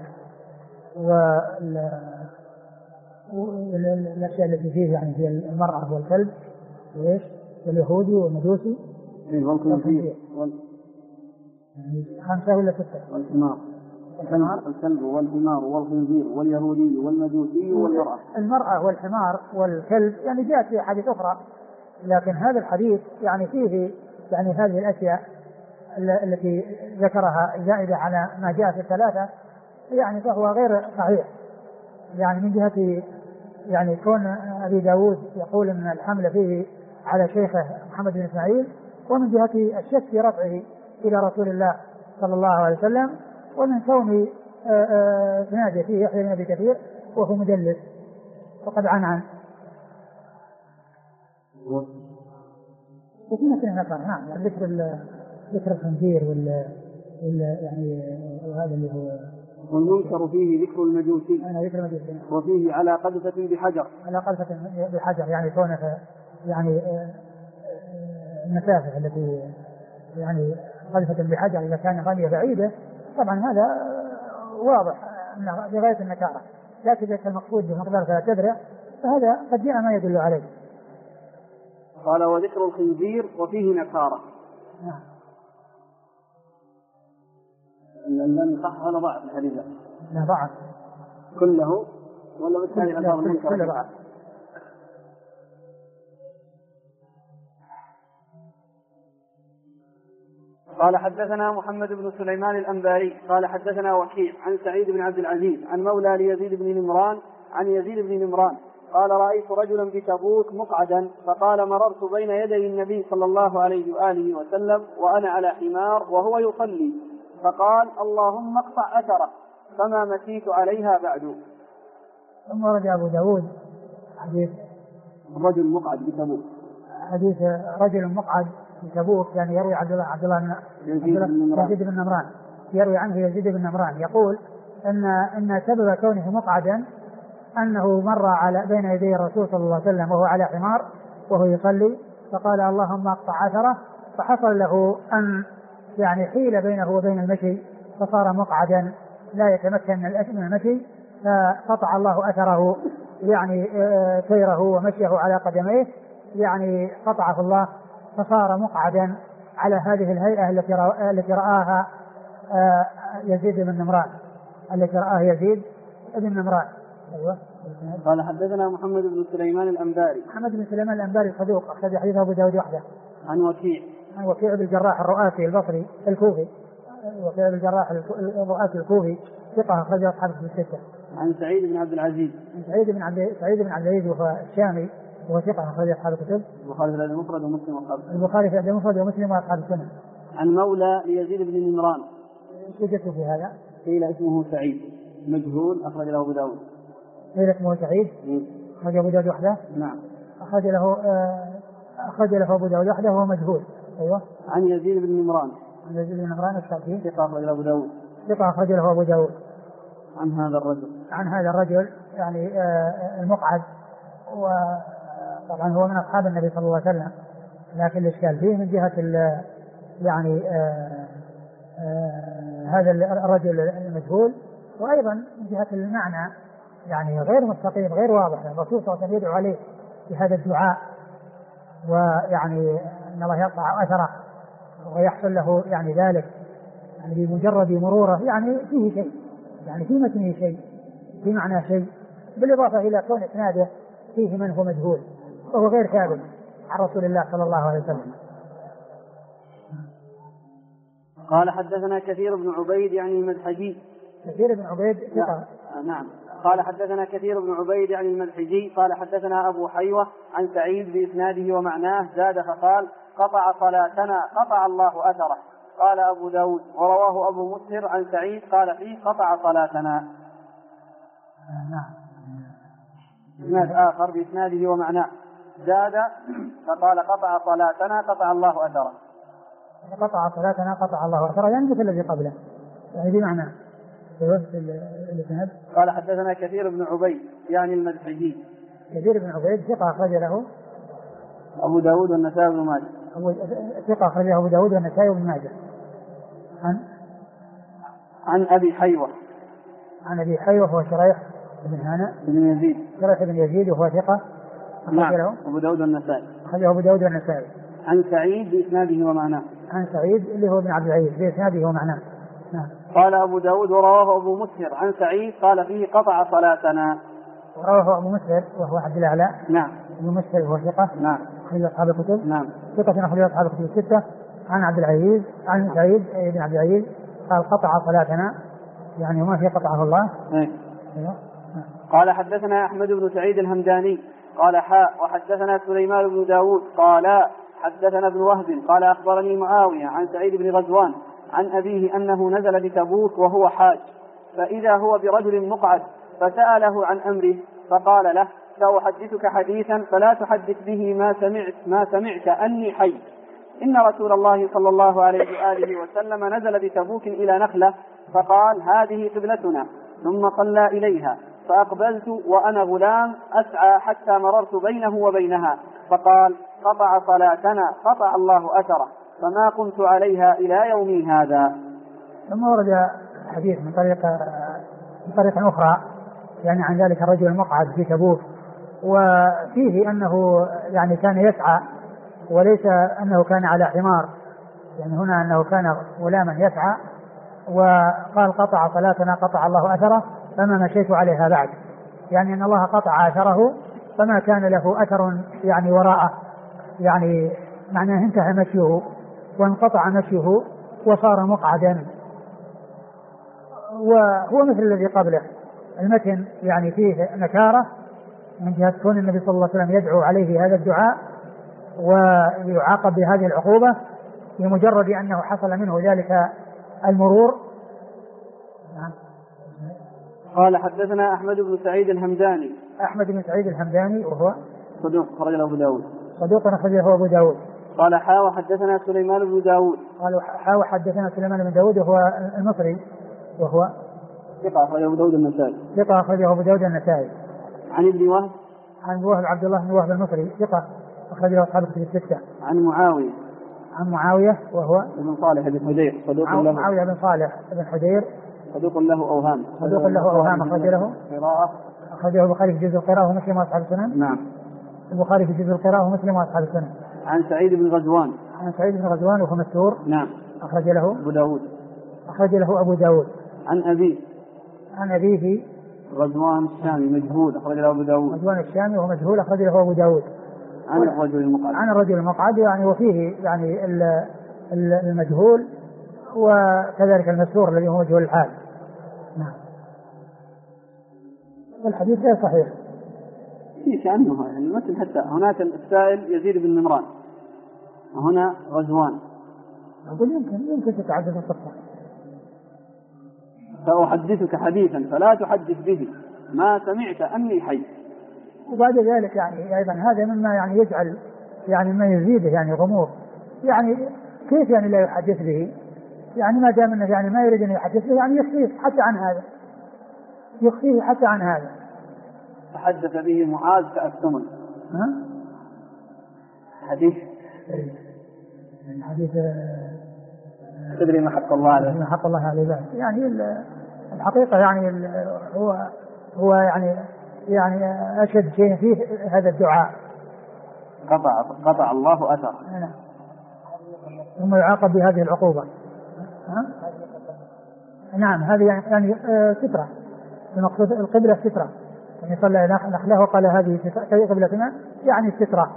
والأشياء التي فيه يعني في المرأة والكلب وإيش واليهودي والمجوسي يعني 5 ولا 6؟ والحمار. الكلب والحمار والخنزير واليهودي والمجوسي والمرأة. المرأة والحمار والكلب يعني جاءت في حديث أخرى، لكن هذا الحديث يعني فيه يعني هذه الأشياء التي ذكرها زائدة على ما جاء في الثلاثة، يعني فهو غير صحيح. يعني من جهة يعني كون أبي داود يقول أن الحمل فيه على شيخه محمد بن إسماعيل، ومن جهة الشك في رفعه إلى رسول الله صلى الله عليه وسلم، ومن كون إسناده فيه يحيى بن أبي كثير وهو مدلس وقد عنعن. وفي مثل النقر نعم، ذكر الخنزير يعني وهذا اللي هو والمنكر فيه ذكر المجوسي. أنا ذكر المجوسي. وفيه على قذفة بحجر. على قذفة بحجر يعني كونه يعني المسافة التي يعني قذفة بحجر إذا كان غالية بعيدة طبعا هذا واضح أنه بغاية النكارة، لكن إذا كان المقصود بمقدار 3 أذرع فهذا قد جاء ما يدل عليه. قال وذكر الخنزير وفيه نكارة. نعم. لم يصح ولا ضعف الحديث؟ لا ضعف كله ولا بس هذه الأثار المنكرة؟ كله ضعف. قال حدثنا محمد بن سليمان الأنباري قال حدثنا وكيع عن سعيد بن عبد العزيز عن مولى ليزيد بن نمران عن يزيد بن نمران قال رأيت رجلا بتبوك مقعدا فقال مررت بين يدي النبي صلى الله عليه وآله وسلم وأنا على حمار وهو يصلي فقال اللهم اقطع أثره فما مشيت عليها بعد. ثم ورد أبو داود حديث رجل مقعد بتبوك، حديث رجل مقعد بتبوك يعني يروي عبد الله يزيد بن نمران يروي عنه يزيد بن نمران يقول أن سبب كونه مقعدا أنه مر على بين يدي الرسول صلى الله عليه وسلم وهو على حمار وهو يصلي فقال اللهم اقطع أثره، فحصل له أن يعني حيل بينه وبين المشي فصار مقعدا لا يتمكن من المشي، فقطع الله أثره يعني سيره ومشيه على قدميه يعني قطعه الله فصار مقعدا على هذه الهيئة التي رآها يزيد بن نمران التي رآها يزيد بن نمران. أيوة. قال حدثنا محمد بن سليمان الأنباري. محمد بن سليمان الأنباري صدوق أخرج حديثه أبو داود وحده. عن وكيع بن الجراح الرؤاسي البصري الكوفي. وكيع بن الجراح الرؤاسي الكوفي ثقة أخرج أصحاب الستة. عن سعيد بن عبد العزيز. عن سعيد بن عبد العزيز وهو الشامي وهو ثقة أخرج أصحاب الكتب. البخاري في الأدب المفرد ومسلم وأصحاب السنن. البخاري في الأدب المفرد ومسلم وأصحاب السنن. عن مولى ليزيد بن نمران. وجدت في هذا؟ قيل اسمه سعيد مجهول أخرج له أبو داود. قيل اسمه سعيد أخرج أبو داود وحده. نعم. أخرج له أبو داود وحده وهو مجهول. أيوة. عن يزيد بن نمران. عن يزيد بن نمران الشافعي. ثقة أخرج له أبو داود. ثقة أخرج له أبو داود. عن هذا الرجل يعني المقعد، وطبعا هو من أصحاب النبي صلى الله عليه وسلم، لكن الإشكال فيه من جهة يعني هذا الرجل المجهول، وأيضا من جهة المعنى يعني غير مستقيم غير واضح. الرسول صلى الله عليه وسلم يدعو عليه بهذا الدعاء ويعني أن الله يقطع أثره ويحصل له يعني ذلك يعني بمجرد مروره، يعني فيه شيء، يعني في متنه شيء، في معنى شيء، بالإضافة إلى كون إسناده فيه من هو مجهول وهو غير ثابت عن رسول الله صلى الله عليه وسلم. قال حدثنا كثير بن عبيد يعني المدحجي. كثير بن عبيد ثقة. نعم. قال حدثنا كثير بن عبيد يعني المدحجي قال حدثنا أبو حيوة عن سعيد بإسناده ومعناه زاد فقال قطع صلاتنا قطع الله أثره. قال أبو داود ورواه أبو مسهر عن سعيد قال فيه قطع صلاتنا. نعم. إسناد آخر بإسناده ومعناه زاد فقال قطع صلاتنا قطع الله أثره. قطع صلاتنا قطع الله أثره يعني مثل الذي قبله يعني بمعنى. قال حدثنا كثير بن عبيد يعني المدحجي. كثير بن عبيد ثقة أخرج له أبو داود والنسائي بن ماجه. ثقة أخرج له أبو داود والنسائي بن ماجه. عن أبي حيوة. عن أبي حيوة هو شريح بن هانئ بن يزيد. شريح بن يزيد وهو ثقة. نعم. أبو داود والنسائي. أخرجه أبو داود والنسائي. عن سعيد بإسناده ومعناه. عن سعيد اللي هو بن عبد العزيز بإسناده ومعناه. نعم. قال أبو داود ورواه أبو مسهر عن سعيد قال فيه قطع صلاتنا. ورواه أبو مسهر وهو عبد الأعلى. نعم. أبو مسهر هو ثقة. نعم. أخرج أصحاب الكتب. نعم. ثقة أخرج أصحاب الكتب الستة. عن عبد العزيز عن سعيد بن عبد العزيز قال قطع صلاتنا، يعني وما في قطعه الله. أيوه. قال حدثنا أحمد بن سعيد الهمداني قال وحدثنا سليمان بن داود قال حدثنا ابن وهب قال أخبرني معاوية عن سعيد بن غزوان عن أبيه أنه نزل بتبوك وهو حاج، فإذا هو برجل مقعد فسأله عن أمره فقال له سأحدثك حديثا فلا تحدث به ما سمعت أني حي. إن رسول الله صلى الله عليه وآله وسلم نزل بتبوك إلى نخلة فقال هذه قبلتنا، ثم صلى إليها فأقبلت وأنا غلام أسعى حتى مررت بينه وبينها فقال قطع صلاتنا قطع الله أثره، فما قمت عليها إلى يومي هذا. ثم ورد حديث من طريق أخرى يعني عن ذلك الرجل المقعد في تبوك، وفيه أنه يعني كان يسعى وليس أنه كان على حمار، يعني هنا أنه كان غلاما يسعى، وقال قطع صلاتنا قطع الله أثره فما مشيت عليها بعد، يعني أن الله قطع أثره فما كان له أثر يعني وراءه، يعني معناه انتهى مشيه وانقطع مشيه وصار مقعدا. وهو مثل الذي قبله، المتن يعني فيه نكارة من جهة كون النبي صلى الله عليه وسلم يدعو عليه هذا الدعاء ويعاقب بهذه العقوبة بمجرد أنه حصل منه ذلك المرور. قال حدثنا أحمد بن سعيد الهمداني. أحمد بن سعيد الهمداني وهو صدوق أخرج له أبو داود. صدوق أخرج له أبو داود. قال وحدثنا سليمان بن داود. قال وحدثنا سليمان بن داود وهو المصري وهو ثقة أخرج أبو داود النسائي. ثقة أخرج أبو داود النسائي. عن ابن وهب. عن وهب عبد الله بن وهب المصري ثقة أخرج له أصحاب الكتب الستة. عن معاوية. عن معاوية وهو ابن صالح بن حدير صدوق له. معاوية بن صالح بن حدير صدوق له أوهام. صدوق له أوهام أخرج له قراءة. أخرجه البخاري في جزء القراءة ومسلم وأصحاب السنن. نعم. البخاري في جزء القراءة ومسلم وأصحاب السنن. عن سعيد بن غزوان. عن سعيد بن غزوان وهو مستور. نعم. أخرج له أبو داود. أخرج له أبو داود. عن أبيه. عن أبيه غزوان الشامي مجهول أخرج له أبو داود. غزوان الشامي وهو مجهول أخرج له أبو داود. عن الرجل المقعد. عن الرجل المقعد يعني وفيه يعني المجهول وكذلك المستور الذي هو مجهول الحال. نعم. الحديث غير صحيح. في كأنه يعني مثل حتى هناك السائل يزيد بن نمران وهنا غزوان. أقول يمكن تتعدد القصة. سأحدثك حديثا فلا تحدث به ما سمعت أني حي. وبعد ذلك يعني أيضا هذا مما يعني يجعل يعني ما يزيده يعني غموض، يعني كيف يعني لا يحدث به؟ يعني ما دام انه يعني ما يريد ان يحدث به يعني يخفيه حتى عن هذا، يخفيه حتى عن هذا. تحدث به معاذ كأكتمل. حديث الحديث تدري ما حق الله عليه. ما حق الله عليه بعد. يعني الحقيقة يعني هو يعني أشد شيء فيه هذا الدعاء. قطع الله أثر. ثم يعاقب بهذه العقوبة. نعم هذه يعني سترة، المقصود القبلة سترة، يعني صلى نخله وقال هذه قبلتنا يعني السترة.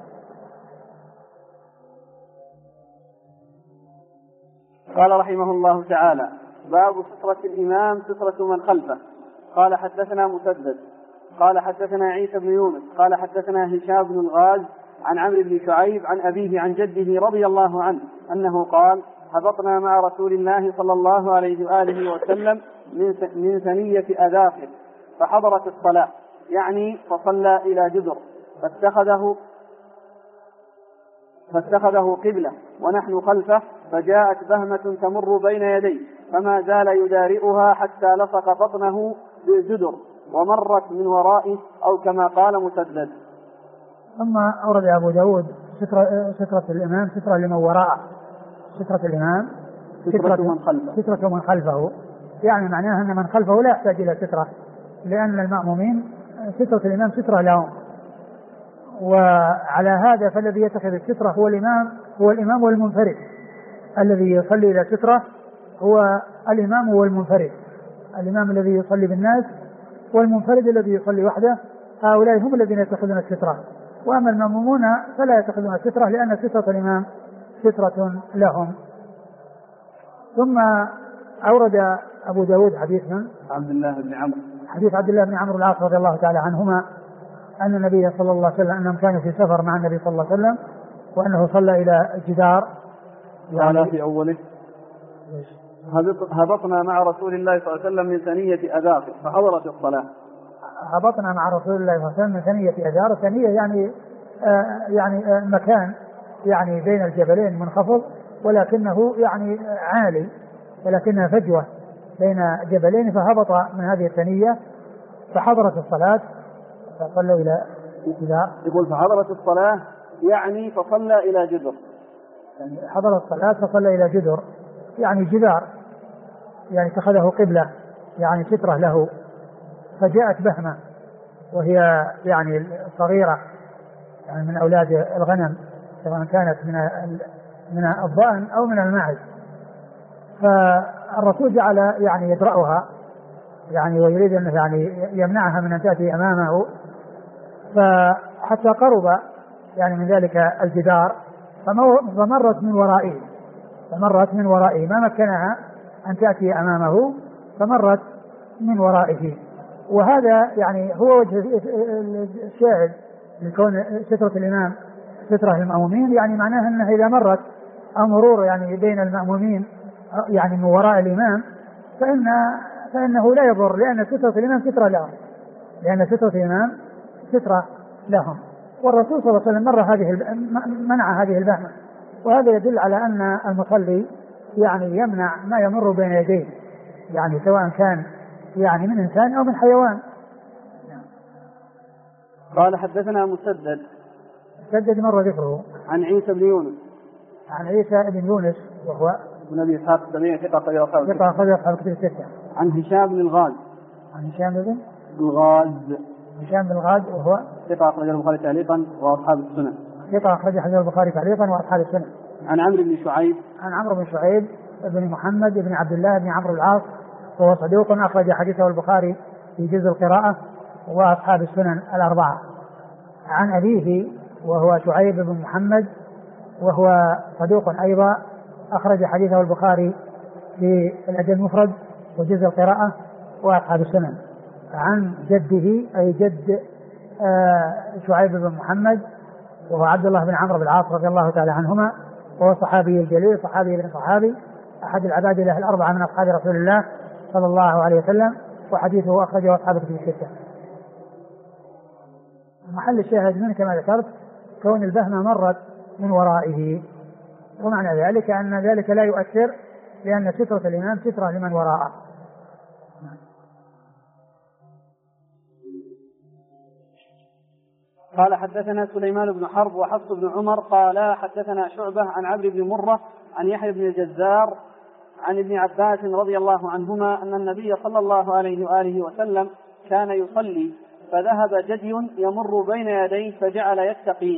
قال رحمه الله تعالى باب سترة الإمام سترة من خلفه. قال حدثنا مسدد قال حدثنا عيسى بن يونس قال حدثنا هشام بن الغاز عن عمرو بن شعيب عن أبيه عن جده رضي الله عنه أنه قال هبطنا مع رسول الله صلى الله عليه وآله وسلم من ثنية أذاخر فحضرت الصلاة، يعني فصلى إلى جدر فاتخذه قبلة ونحن خلفه، فجاءت بهمة تمر بين يديه فما زال يدارئها حتى لصق بطنه بالجدر ومرت من ورائه أو كما قال مسدد. ثم أورد أبو داود سترة الإمام سترة لمن وراءه. سترة الإمام سترة من خلفه، يعني معناها أن من خلفه لا يحتاج إلى سترة، لأن المأمومين سترة الإمام سترة لهم، وعلى هذا فالذي يتخذ السترة هو الإمام والمنفرد. الذي يصلي إلى سترة هو الإمام والمنفرد، الإمام الذي يصلي بالناس والمنفرد الذي يصلي وحده، هؤلاء هم الذين يتخذون السترة. وأما المأمومون فلا يتخذون السترة، لأن سترة الإمام سترة لهم. ثم أورد أبو داود حديث عبد الله بن عمرو، حديث عبد الله بن عمرو العاص رضي الله تعالى عنهما أن النبي صلى الله عليه وسلم أنهم كانوا في سفر مع النبي صلى الله عليه وسلم، وأنه صلى إلى الجدار. قال في أوله: هبطنا مع رسول الله صلى الله عليه وسلم من ثنية أذاق فحضرت الصلاة. هبطنا مع رسول الله صلى الله عليه وسلم من ثنية أذار. ثنية يعني مكان يعني بين الجبلين منخفض، ولكنه يعني عالي، ولكنها فجوة بين جبلين، فهبط من هذه الثنية فحضرت الصلاة فصلوا إلى الجدار. يقول فحضرت الصلاة يعني فصلى إلى جدر، يعني حضر الصلاة فصلى إلى جدر، يعني جدار، يعني اتخذه قبلة، يعني سترة له. فجاءت بهمة وهي يعني صغيرة، يعني من أولاد الغنم، سواء كانت من الضأن أو من الماعز، فالرسول جعل يعني يدرأها، يعني ويريد أن يعني يمنعها من أن تأتي أمامه، فحتى قرب يعني من ذلك الجدار فمرت من ورائه ما مكنها أن تأتي أمامه، فمرت من ورائه. وهذا يعني هو وجه الشاهد لكون سترة الإمام سترة للمأمومين، يعني معناها أنها إذا مرت أو مرور يعني بين المأمومين يعني من وراء الإمام فإنه لا يضر، لأن سترة الإمام سترة لهم، لأن سترة الإمام سترة لهم. والرسول صلى الله عليه وسلم منع هذه البهمة، وهذا يدل على أن المصلي يعني يمنع ما يمر بين يديه، يعني سواء كان يعني من إنسان أو من حيوان. قال حدثنا مسدد مر ذكره عن عيسى بن يونس، عن عيسى بن يونس وهو بن أبي إسحاق السبيعي ثقة أخرج أصحاب الكتب الستة. عن هشام بن الغاز، هشام بن الغاز وهو ثقة أخرج البخاري تعليقا وأصحاب السنن، ثقة أخرج البخاري تعليقا وأصحاب السنن. عن عمرو بن شعيب بن محمد بن عبد الله بن عمرو العاص، وهو صدوق أخرج حديثه البخاري في جزء القراءة وأصحاب السنن الأربعة. عن أبيه وهو شعيب بن محمد، وهو صدوق أيضا أخرج حديثه البخاري في الأدب المفرد وجزء القراءة وأصحاب السنن. عن جده أي جد شعيب بن محمد، وهو عبد الله بن عمرو بن العاص رضي الله تعالى عنهما، وهو صحابي الجليل، صحابي ابن صحابي، أحد العباد له الأربعة من أصحاب رسول الله صلى الله عليه وسلم، وحديثه أخرجه أصحاب الكتب الستة. محل الشاهد منه كما ذكرت كون البهمة مرت من ورائه، ومعنى ذلك أن ذلك لا يؤثر، لأن سترة الإمام سترة لمن وراءه. قال حدثنا سليمان بن حرب وحفص بن عمر قال حدثنا شعبة عن عمرو بن مرة عن يحيى بن الجزار عن ابن عباس رضي الله عنهما أن النبي صلى الله عليه وآله وسلم كان يصلي فذهب جدي يمر بين يديه فجعل يتقيه.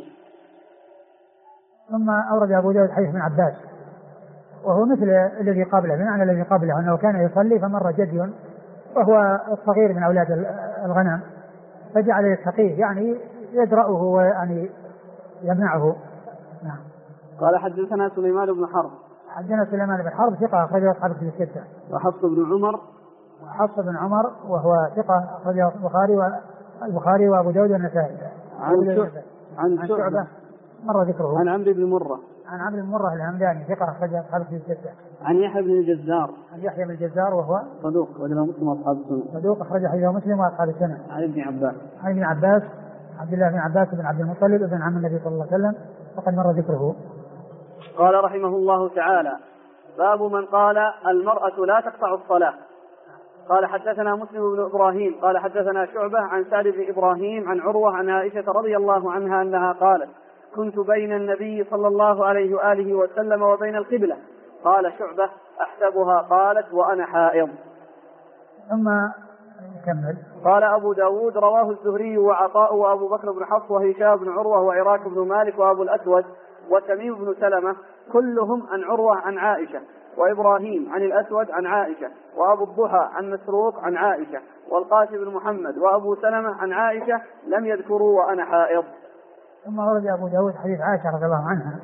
ثم أورد أبو داود حديث ابن عباس وهو مثل الذي قبله، بمعنى الذي قبله أنه كان يصلي فمر جدي وهو الصغير من أولاد الغنم فجعل يتقيه، يعني يدرأه ويعني يمنعه. نعم. قال حدثنا سليمان بن حرب، حدثنا سليمان بن حرب ثقة أخرجه أصحاب الكتب الستة. وحفص بن عمر وهو ثقة أخرجه البخاري وأبو داود والنسائي. عن شعبة مر ذكره. عن عمرو بن مرة الهمداني ثقة أخرجه أصحاب الكتب الستة. عن يحيى بن الجزار وهو صدوق أخرجه مسلم وأصحاب السنن. صدوق أخرجه حديثه مسلم وأصحاب السنن. عن ابن عباس عبد الله بن عباس بن عبد المطلب ابن عم النبي صلى الله عليه وسلم، وقد مر ذكره. قال رحمه الله تعالى: باب من قال المرأة لا تقطع الصلاة. قال حدثنا مسلم بن إبراهيم قال حدثنا شعبة عن سعد بن إبراهيم عن عروة عن عائشة رضي الله عنها أنها قالت: كنت بين النبي صلى الله عليه وآله وسلم وبين القبلة. قال شعبة: أحسبها قالت وأنا حائض. ثم كمل. قال أبو داود رواه الزهري وعطاء وأبو بكر بن حفص وهشام بن عروة وعراك بن مالك وأبو الأسود وتميم بن سلمة كلهم عن عروة عن عائشة، وإبراهيم عن الأسود عن عائشة، وأبو الضحى عن مسروق عن عائشة، والقاسم بن محمد وأبو سلمة عن عائشة لم يذكروا وأنا حائض. ثم ورد أبو داود حديث عائشة رضي الله عنها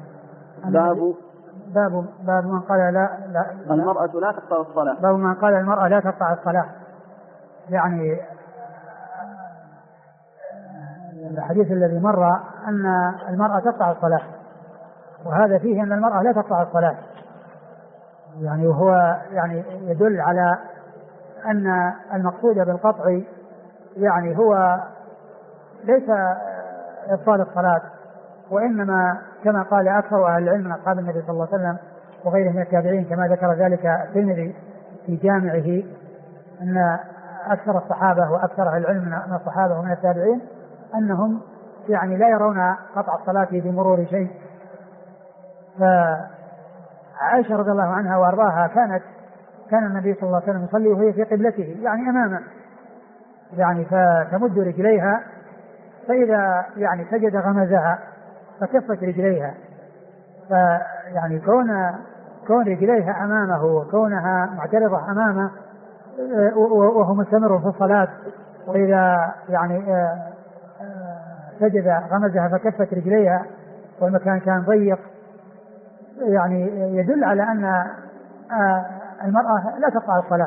باب من قال لا المرأة لا تقطع الصلاة. باب من قال المرأة لا تقطع الصلاة. يعني الحديث الذي مر أن المرأة تقطع الصلاة، وهذا فيه أن المرأة لا تقطع الصلاة، يعني وهو يعني يدل على أن المقصود بالقطع يعني هو ليس إبطال الصلاة، وإنما كما قال أكثر أهل العلم من أصحاب النبي صلى الله عليه وسلم وغيره من التابعين، كما ذكر ذلك الترمذي في جامعه أن أكثر الصحابة وأكثر أهل العلم من الصحابة ومن التابعين أنهم يعني لا يرون قطع الصلاة بمرور شيء. فعائشة رضي الله عنها وأرضاها كان النبي صلى الله عليه وسلم يصلي وهي في قبلته يعني أمامه، يعني فتمد رجليها، فإذا يعني سجد غمزها فكفت رجليها، فيعني كون رجليها أمامه وكونها معترضة أمامه وهو مستمر في الصلاة، وإذا يعني سجد غمزها فكفت رجليها والمكان كان ضيق، يعني يدل على أن المرأة لا تقطع الصلاة.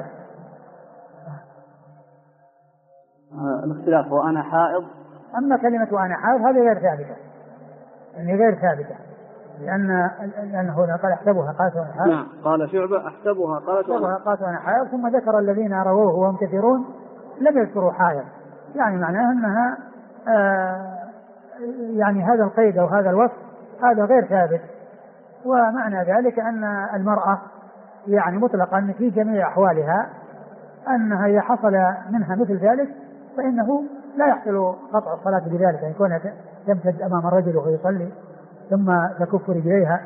الاختلاف وأنا حائض. أما كلمة أنا حائض هذه غير ثابتة، يعني غير ثابتة، لأنه قال احسبها قالت وأنا حائض. نعم قال شعبة احسبها قالت وأنا حائض، ثم ذكر الذين رووه وهم كثيرون لم يذكروا حائض، يعني معناه أنها يعني هذا القيد أو هذا الوصف هذا غير ثابت، ومعنى ذلك أن المرأة يعني مطلقا في جميع أحوالها أنها إذا حصل منها مثل ذلك فإنه لا يحصل قطع الصلاة بذلك، يعني كونها تمتد أمام الرجل وهو يصلي ثم تكف رجليها.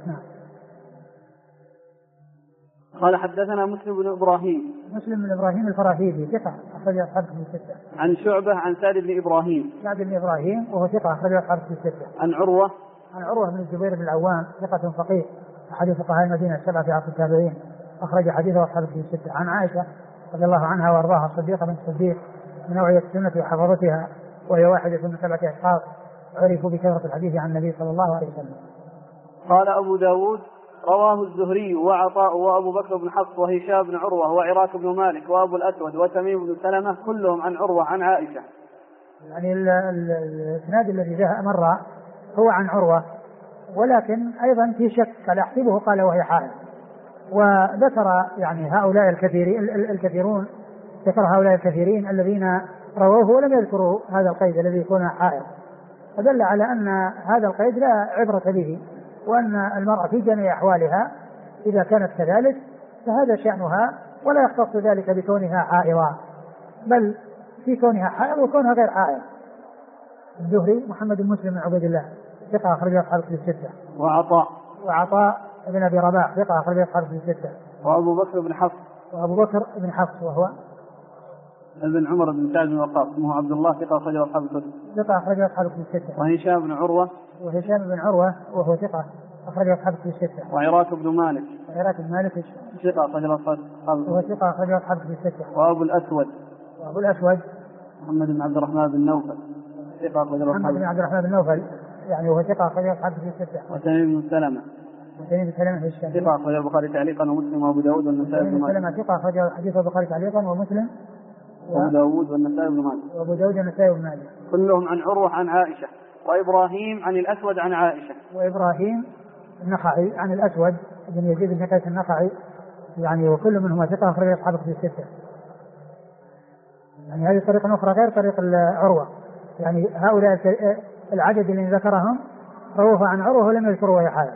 قال حدثنا مسلم بن إبراهيم الفراهيدي ثقة أخرج أصحاب الكتب الستة. عن شعبة عن سعد بن إبراهيم وهو ثقة أخرج أصحاب الكتب الستة. عن عروة بن الزبير بن العوام ثقة فقيه أحد فقهاء المدينة السبعة في عصر التابعين أخرج حديثه أصحاب الكتب الستة. عن عائشة رضي الله عنها وأرضاها الصديقة بنت الصديق من نوعية السنة وحفظتها، وهي واحدة من 7 أشخاص عرفوا بكثرة الحديث عن النبي صلى الله عليه وسلم. قال أبو داود رواه الزهري وعطاء وأبو بكر بن حفص وهشام بن عروة وعراك بن مالك وأبو الأسود وتميم بن سلمة كلهم عن عروة عن عائشة. يعني الإسناد الذي جاء مر هو عن عروة، ولكن أيضا في شك قال أحسبه قال وهي حائض، وذكر يعني هؤلاء الكثيرون ذكر هؤلاء الكثيرين الذين رووه ولم يذكروا هذا القيد الذي يكون حائض، فدل على أن هذا القيد لا عبرة به، وأن المرأة في جميع أحوالها إذا كانت كذلك فهذا شأنها، ولا يختص ذلك بكونها حائضة، بل في كونها حائض وكونها غير حائض. الزهري محمد بن مسلم بن عبيد الله ثقة أخرج أصحاب الكتب الستة. وعطاء بن أبي رباح ثقة أخرج أصحاب الكتب الستة. وأبو بكر بن حفص وهو ابن عمر بن سعد بن وقاص اسمه عبد الله ثقة أخرج أصحاب الكتب. وهشام بن عروة وهو ثقة أخرج أصحاب الكتب الستة. وعراك بن مالك ثقة أخرج أصحاب الكتب الستة. وأبو الأسود محمد بن عبد الرحمن بن نوفل يعني وهو ثقة أخرج أصحاب الكتب الستة. وتميم بن سلمة ثقة أخرج البخاري تعليقا ومسلم وأبو داود والنسائي بن ماجه. ثقة أخرج حديث البخاري تعليقا ومسلم وأبو داود والنسائي بن ماجه كلهم عن عروة عن عائشة. وإبراهيم عن الأسود عن عائشة. وإبراهيم النخعي عن الأسود بن يزيد بن قيس النخعي يعني وكل منهما ثقة أخرج أصحاب الكتب الستة. يعني هذه طريقة أخرى غير طريق عروة، يعني هؤلاء العدد اللي ذكرهم رووه عن عروة ولم يذكروا وهي حائض.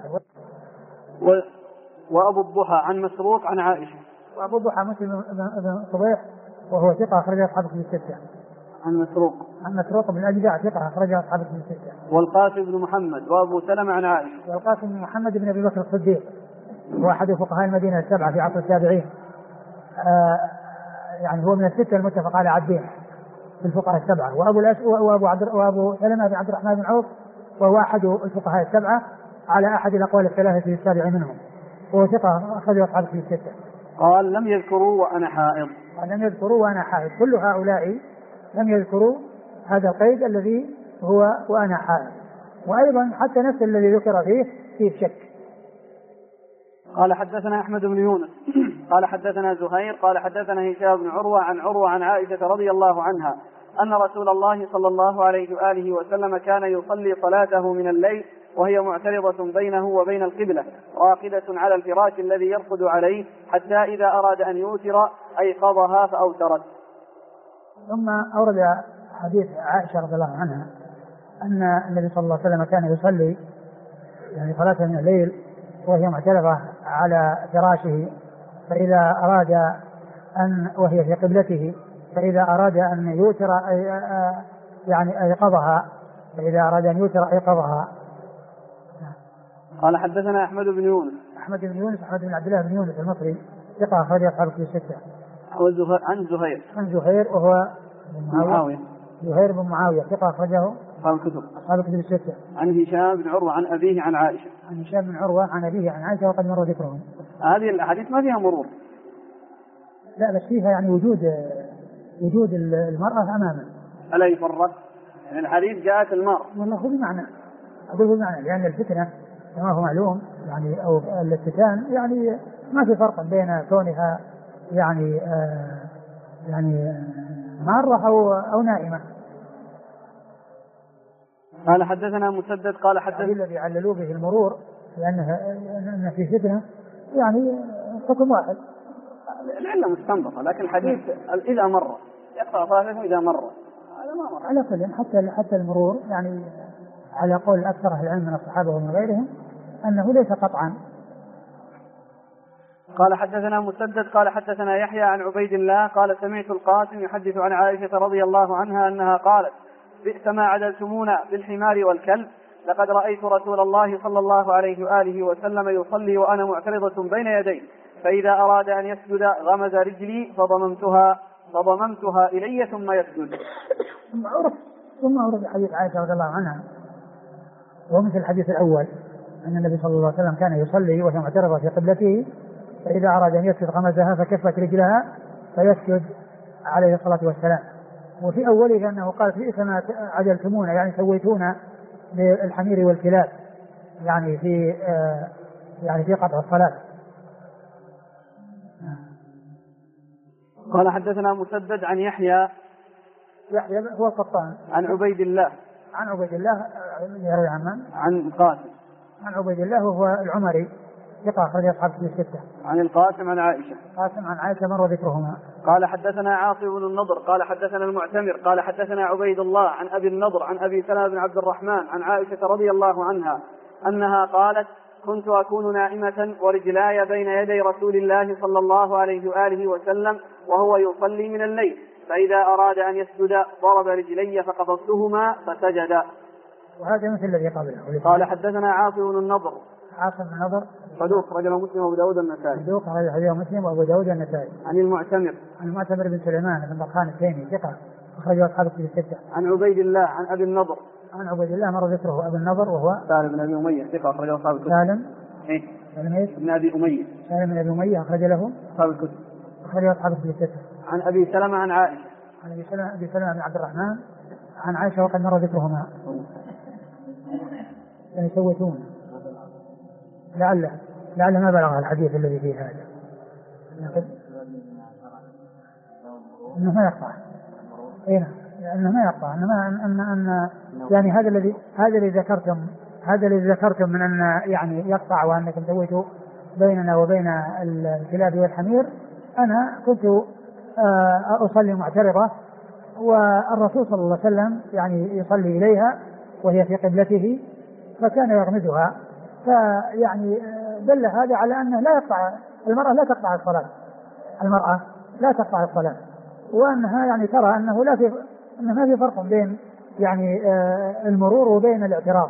وأبو الضحى عن مسروق عن عائشة. وأبو الضحى مسلم بن صبيح وهو ثقة أخرج أصحاب الكتب الستة. عن مسروق بن الأجدع ثقة أخرج أصحاب الكتب الستة. والقاسم بن محمد وأبو سلمة عن عائشة. والقاسم بن محمد بن أبي بكر الصديق هو أحد فقهاء المدينة السبعة في عصر التابعين، يعني هو من الستة المتفق على عدهم في الفقهاء السبعة، وأبو سلمة بن عبد الرحمن بن عوف وهو أحد الفقهاء السبعة على أحد الأقوال الثلاثة السابعة منهم، وهو ثقة أخرجه أصحاب في الستة. قال لم يذكروا وأنا حائض. لم يذكروا وأنا حائض، كل هؤلاء لم يذكروا هذا القيد الذي هو وأنا حائض، وأيضا حتى نفس الذي ذكر فيه شك. قال حدثنا أحمد بن يونس قال حدثنا زهير قال حدثنا هشام بن عروة عن عائشة رضي الله عنها أن رسول الله صلى الله عليه وآله وسلم كان يصلي صلاته من الليل وهي معترضة بينه وبين القبلة راقدة على الفراش الذي يرقد عليه حتى إذا أراد أن يوتر أيقظها فأوترت. ثم أورد حديث عائشة رضي الله عنها أن النبي صلى الله عليه وسلم كان يصلي يعني صلاة من الليل وهي معترضة على فراشه، فإذا أراد أن وهي في قبلته فإذا أراد أن يوتر يعني أيقظها، فإذا أراد أن يوتر أيقظها. قال حدثنا أحمد بن يونس أحمد بن عبد الله بن يونس المصري ثقة أخرج أصحاب الكتب الستة. عن زهير وهو معاوية. زهير بن معاوية ثقة أخرجه أصحاب الكتب الستة. عن هشام بن عروة عن أبيه عن عائشة. عن هشام بن عروة عن أبيه عن عائشة وقد مر ذكرهم. هذه الأحاديث ما فيها مرور. لا بس فيها يعني وجود المرأة أمامه. ألا يفرق؟ يعني الحديث جاءت المرأة. والله هو بمعنى أقول بمعنى لأن الفتنة كما هو معلوم يعني أو الفتان يعني ما في فرق بين كونها يعني مارة أو نائمة. قال حدثنا مسدد قال حدثنا الذي عللوا به المرور لأن في فتنة يعني حكم واحد. العلة مستنبطة لكن الحديث إذا مر يقرأ صلاته إذا مر هذا ما مر. على كل حتى المرور يعني على قول أكثر أهل العلم من الصحابة ومن غيرهم أنه ليس قطعا. قال حدثنا مسدد قال حدثنا يحيى عن عبيد الله قال سمعت القاسم يحدث عن عائشة رضي الله عنها أنها قالت بئس ما عدلتمونا بالحمار والكلب لقد رأيت رسول الله صلى الله عليه وآله وسلم يصلي وأنا معترضة بين يديه فإذا أراد أن يسجد غمز رجلي فضممتها إلي ثم يسجد. ثم عرف حديث عائشة رضي الله عنها ومثل الحديث الأول أن النبي صلى الله عليه وسلم كان يصلي وهي معترضة في قبلته فإذا أراد أن يسجد غمزها فكفت رجلها فيسجد عليه الصلاة والسلام. وفي أوله أنه قال بئس ما عدلتمونا يعني سويتونا بالحمير والكلاب يعني في قطع الصلاة. قال حدثنا مسدد عن يحيى هو القطان عن عبيد الله يروي عن القاسم عن عبيد الله وهو العمري ثقة أخرج أصحاب الستة. عن القاسم عن عائشة مر ذكرهما. قال حدثنا عاصم بن النضر قال حدثنا المعتمر قال حدثنا عبيد الله عن أبي النضر عن أبي سلمة بن عبد الرحمن عن عائشة رضي الله عنها أنها قالت كنت أكون نائمة ورجلاي بين يدي رسول الله صلى الله عليه وآله وسلم وهو يصلي من الليل فإذا أراد أن يسجد ضرب رجلي فقبضتهما فسجد. وهذا مثل الذي قبله. قال حدثنا عاصم بن النضر صدوق رجل مسلم وابو داود النسائي. عن المعتمر بن سليمان بن برخان التيمي ثقة أخرج أصحاب الكتب الستة. عن عبيد الله عن أبي النضر مر ذكره. أبي النضر وهو سالم بن أبي أمية ثقة أخرج أصحاب الكتب. سالم بن أبي أمية أخرج له أصحاب الكتب. أخرج أصحاب الكتب الستة. عن أبي سلمة عن عائشة أبي سلمة بن عبد الرحمن عن عائشة وقد مر ذكرهما. يعني سويتون لعل ما بلغ الحديث الذي فيه هذا انه ما يقطع انه ما يقطع ان يعني هذا الذي ذكرتم من ان يعني يقطع وانكم سويتوا بيننا وبين الكلاب والحمير. انا كنت اصلي معترضة والرسول صلى الله عليه وسلم يعني يصلي اليها وهي في قبلته فكان يغمزها فيعني دل هذا على أنه المرأة لا تقطع الصلاة وأنها يعني ترى أنه ما في فرق بين يعني المرور وبين الاعتراض.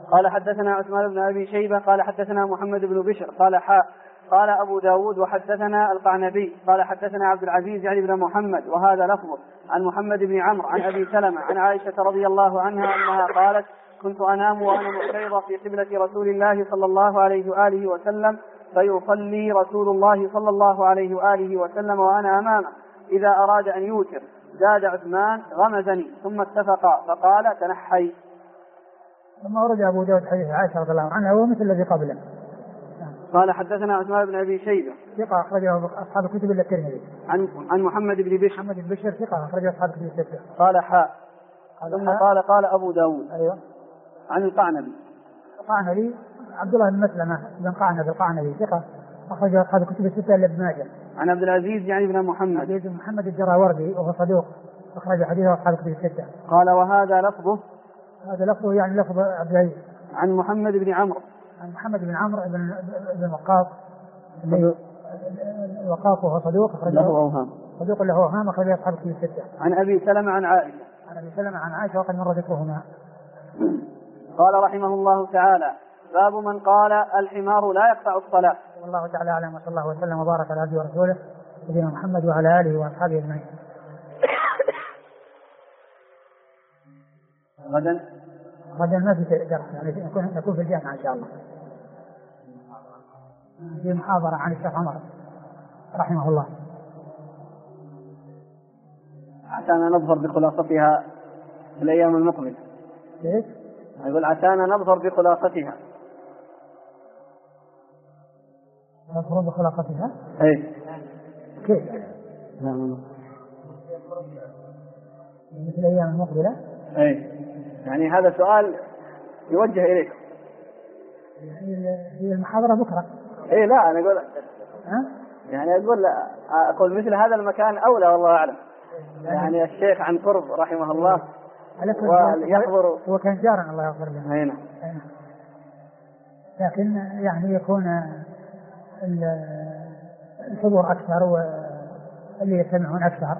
قال حدثنا عثمان بن أبي شيبة قال حدثنا محمد بن بشر قال أبو داود وحدثنا القعنبي قال حدثنا عبد العزيز يعني بن محمد وهذا لفظه عن محمد بن عمرو عن أبي سلمة عن عائشة رضي الله عنها أنها قالت كنت أنام وأنا محترضة في قبلة رسول الله صلى الله عليه وآله وسلم فيصلي رسول الله صلى الله عليه وآله وسلم وأنا أمامه إذا أراد أن يوتر زاد عثمان غمزني ثم اتفقا فقال تنحي. ثم ورد أبو داود حديث عائشة رضي الله عنها هو مثل الذي قبله. قال حدثنا عثمان بن أبي شيبة ثقة أخرجه أصحاب الكتب إلا الترمذي. عن محمد بن بشر. محمد بن بشر ثقة أخرجه أصحاب الكتب الستة. قال ثم قال أبو داود. أيوه. عن القعنبي. القعنبي عبد الله بن مسلمة بن قعنب القعنبي ثقة أخرجه أصحاب الكتب الستة إلا ابن ماجه. عن عبد العزيز يعني بن محمد. عبد العزيز بن محمد الجراوردي وهو صدوق أخرج حديثه أصحاب الكتب الستة. قال وهذا لفظه. هذا لفظه يعني لفظ عبد العزيز. عن محمد بن عمرو. عن محمد بن عمرو بن وقاص وقاص وهو صدوق له أوهام. صدوق له أوهام أخرج أصحاب الكتب الستة. عن أبي سلمة عن عائشة. عن أبي سلمة عن عائشة وقد مر ذكرهما. قال رحمه الله تعالى باب من قال الحمار لا يقطع الصلاة. والله تعالى أعلم وصلى الله وسلم وبارك على عبده ورسوله نبينا محمد وعلى آله وأصحابه أجمعين. غدا ما في درس يعني نكون في الجامعة إن شاء الله في محاضرة عن الشيخ عمر رحمه الله عشان نظهر بخلاصتها في الأيام المقبلة. ليش؟ يقول عشان نظهر بخلاصتها. نظهر بخلاصتها؟ إيه. كيف؟ مثل الأيام المقبلة؟ إيه. يعني هذا سؤال يوجه إليكم. هي المحاضرة بكرة. إيه لا أنا أقول يعني أقول مثل هذا المكان أولى والله أعلم. يعني الشيخ عن قرب رحمه الله ويحضر. هو كان جارا الله يغفر له. هنا. لكن يعني يكون الحضور أكثر واللي يسمعون أكثر.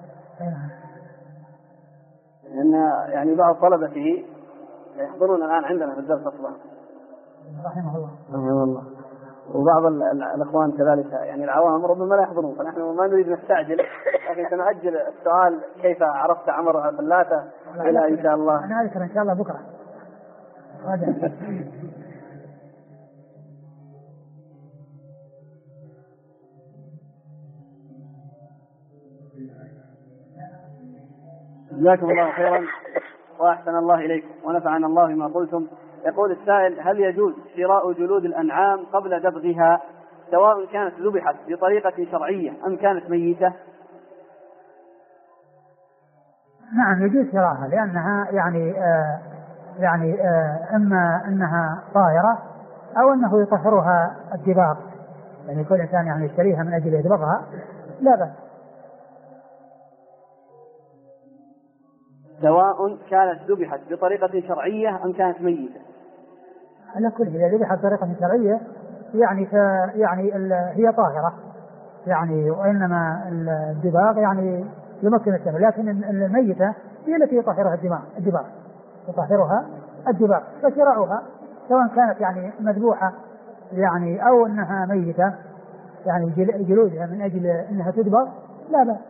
لأن يعني بعض طلبته يحضرون الآن عندنا في الدرس أصلا. رحمه الله. رحمه الله. وبعض الأخوان كذلك يعني العوام ربما لا يحضرون فنحن ما نريد نستعجل لكن سنأجل السؤال كيف عرفت عمر الفلاتة إلى إن شاء الله. أنا أذكر إن شاء الله بكرة. جزاكم الله خيرا وأحسن الله إليكم ونفعنا الله بما قلتم. يقول السائل هل يجوز شراء جلود الأنعام قبل دبغها سواء كانت ذبحت بطريقة شرعية أم كانت ميتة؟ نعم يجوز شراءها لأنها يعني إما أنها طاهرة أو أنه يطهرها الدباغ يعني كل إنسان يعني يشتريها من أجل يدبغها لا بأس. سواء كانت ذبحت بطريقة شرعية أم كانت ميتة. على كل إذا ذبحت بطريقة شرعية يعني هي طاهرة يعني وإنما الدباغ يعني يمكن السمع لكن الميتة هي التي يطهرها الدباغ يطهرها الدباغ فشراؤها سواء كانت يعني مذبوحة يعني أو أنها ميتة يعني جلودها من أجل أنها تدبغ لا بأس.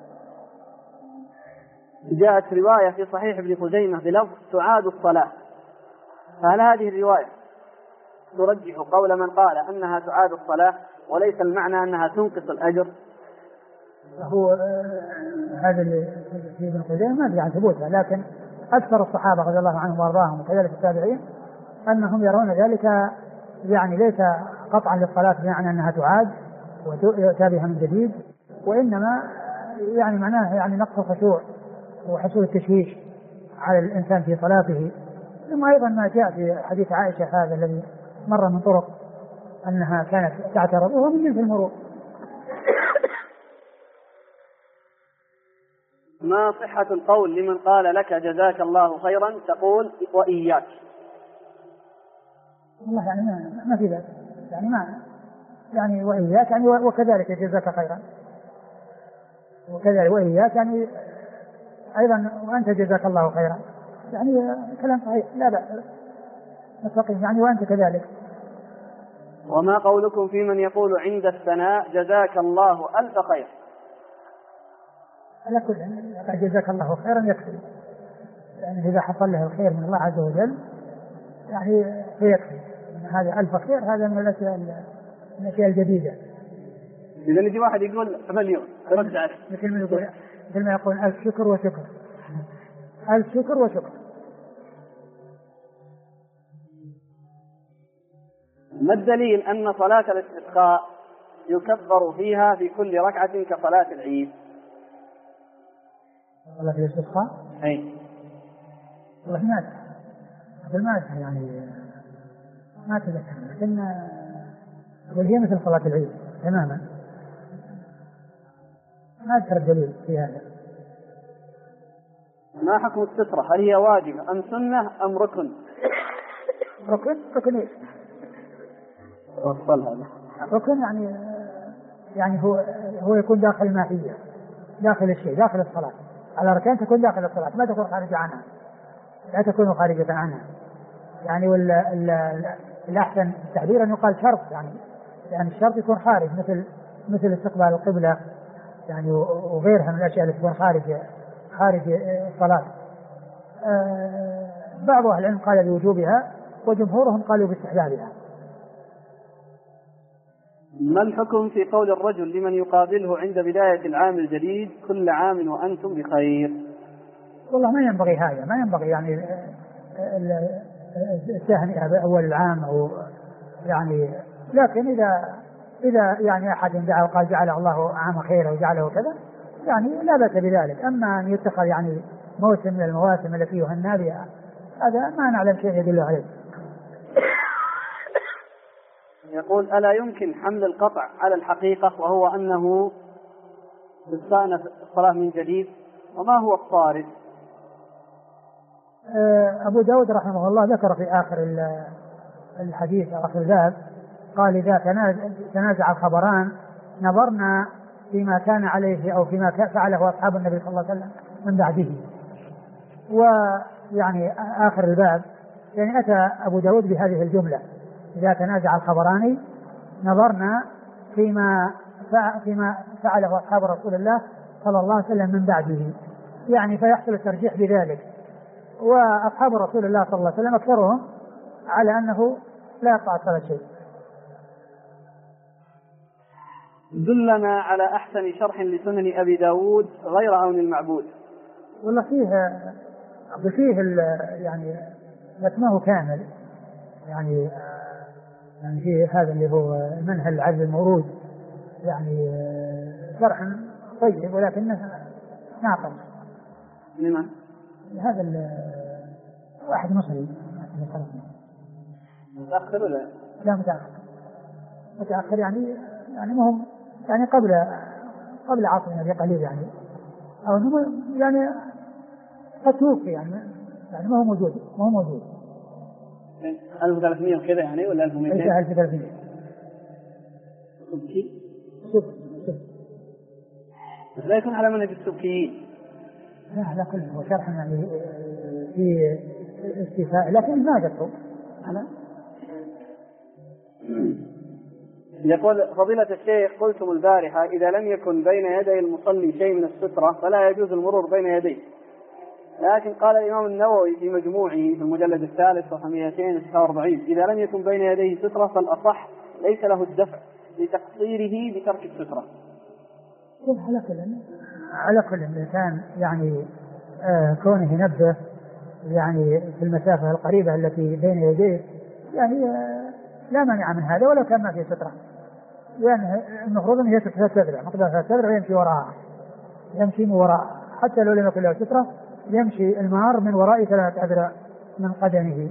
جاءت رواية في صحيح ابن خزيمة بلفظ تعاد الصلاة فهل هذه الرواية ترجح قول من قال أنها تعاد الصلاة وليس المعنى أنها تنقص الأجر؟ هو هذا اللي في ابن خزيمة ما في عن ثبوتها لكن أكثر الصحابة رضي الله عنهم وأرضاهم وكذلك التابعين أنهم يرون ذلك يعني ليس قطعا للصلاة بمعنى أنها تعاد ويؤتى بها من جديد وإنما يعني معناه يعني نقص الخشوع وحصول التشويش على الإنسان في صلاته. ثم أيضا ما جاء في حديث عائشة هذا الذي مر من طرق أنها كانت تعترض وهو من جنس المرور. ما صحة القول لمن قال لك جزاك الله خيرا تقول وإياك؟ والله يعني ما في ذلك يعني ما يعني وإياك يعني وكذلك جزاك خيرا وكذلك وإياك يعني أيضا وأنت جزاك الله خيرا يعني كلام صحيح لا بأس مستقيم يعني وأنت كذلك. وما قولكم في من يقول عند الثناء جزاك الله ألف خير؟ على كل جزاك الله خيرا يكفي، يعني إذا حصل له الخير من الله عز وجل يعني فيكفي. هذا ألف خير هذا من الأشياء الجديدة. إذا يجي واحد يقول مليون رد عليه مثل ما يقول ألف شكر وشكر، ألف شكر وشكر. ما الدليل أن صلاة الاستسقاء يكبر فيها في كل ركعة كصلاة العيد؟ صلاة الاستسقاء؟ أي والله ما يعني ما أتذكر، لكن وهي مثل صلاة العيد تماما، ما أذكر الدليل في هذا. ما حكم السترة؟ هل هي واجبة أم سنة أم ركن؟ ركن إيش؟ وصل هذا ركن يعني هو يكون داخل الماهية، داخل الشيء، داخل الصلاة. على أركان تكون داخل الصلاة، ما تكون خارجة عنها، لا تكون خارجة عنها يعني. الأحسن التعبير أن يقال شرط يعني الشرط يكون خارج، مثل استقبال القبلة يعني وغيرها من الأشياء التي تكون خارج الصلاة. بعض أهل العلم قال بوجوبها وجمهورهم قالوا باستحبابها. ما الحكم في قول الرجل لمن يقابله عند بداية العام الجديد كل عام وأنتم بخير؟ والله ما ينبغي هذا، ما ينبغي يعني التهنئة بأول العام أو يعني، لكن إذا يعني أحد دعا وقال جعل الله عام خير وجعله كذا يعني لا بأس بذلك. أما أن يتخذ يعني موسم من المواسم التي يهنى بها هذا ما نعلم شيء يدل عليه. يقول ألا يمكن حمل القطع على الحقيقة وهو أنه تستأنف الصلاة من جديد؟ وما هو الصارف؟ أبو داود رحمه الله ذكر في آخر الحديث آخر الباب قال إذا تنازع الخبران نظرنا فيما كان عليه أو فيما فعله أصحاب النبي صلى الله عليه وسلم من بعده. ويعني آخر الباب يعني أتى أبو داود بهذه الجملة إذا تنازع الخبران نظرنا فيما فعله أصحاب رسول الله صلى الله عليه وسلم من بعده، يعني فيحصل الترجيح بذلك. وأصحاب رسول الله صلى الله عليه وسلم أكثرهم على أنه لا يقطع صلاة شيء. دلنا على أحسن شرح لسنن أبي داود غير عون المعبود. والله فيه يعني متنه كامل يعني فيه هذا اللي هو منهل عدل المورود يعني شرح طيب ولكنه ناقص. لمن؟ هذا واحد مصري متأخر ولا؟ لا متأخر يعني مهم يعني قبل عصرنا بقليل يعني، أو يعني قد توفي يعني ما هو موجود 1300 وكذا يعني ولا 1200؟ 1300. سبكي؟ بس لا يكون على منهج السبكيين. لا على كل هو شرح يعني في استيفاء لكن ما ذكروا أنا. يقول فضيلة الشيخ قلتم البارحة إذا لم يكن بين يدي المصلي شيء من السترة فلا يجوز المرور بين يديه، لكن قال الإمام النووي في مجموعه في المجلد الثالث صفحة 249 إذا لم يكن بين يديه سترة فالأصح ليس له الدفع لتقصيره بترك السترة. على كل الإنسان يعني كونه ينبه يعني في المسافة القريبة التي بين يديه يعني لا مانع من هذا ولو كان ما فيه سترة، يعني المفروض أن يتتبع مقدار التبع ويمشي وراءها، يمشي من وراء حتى لو لم يكن له سترة يمشي المار من وراء 3 أذرع من قدمه.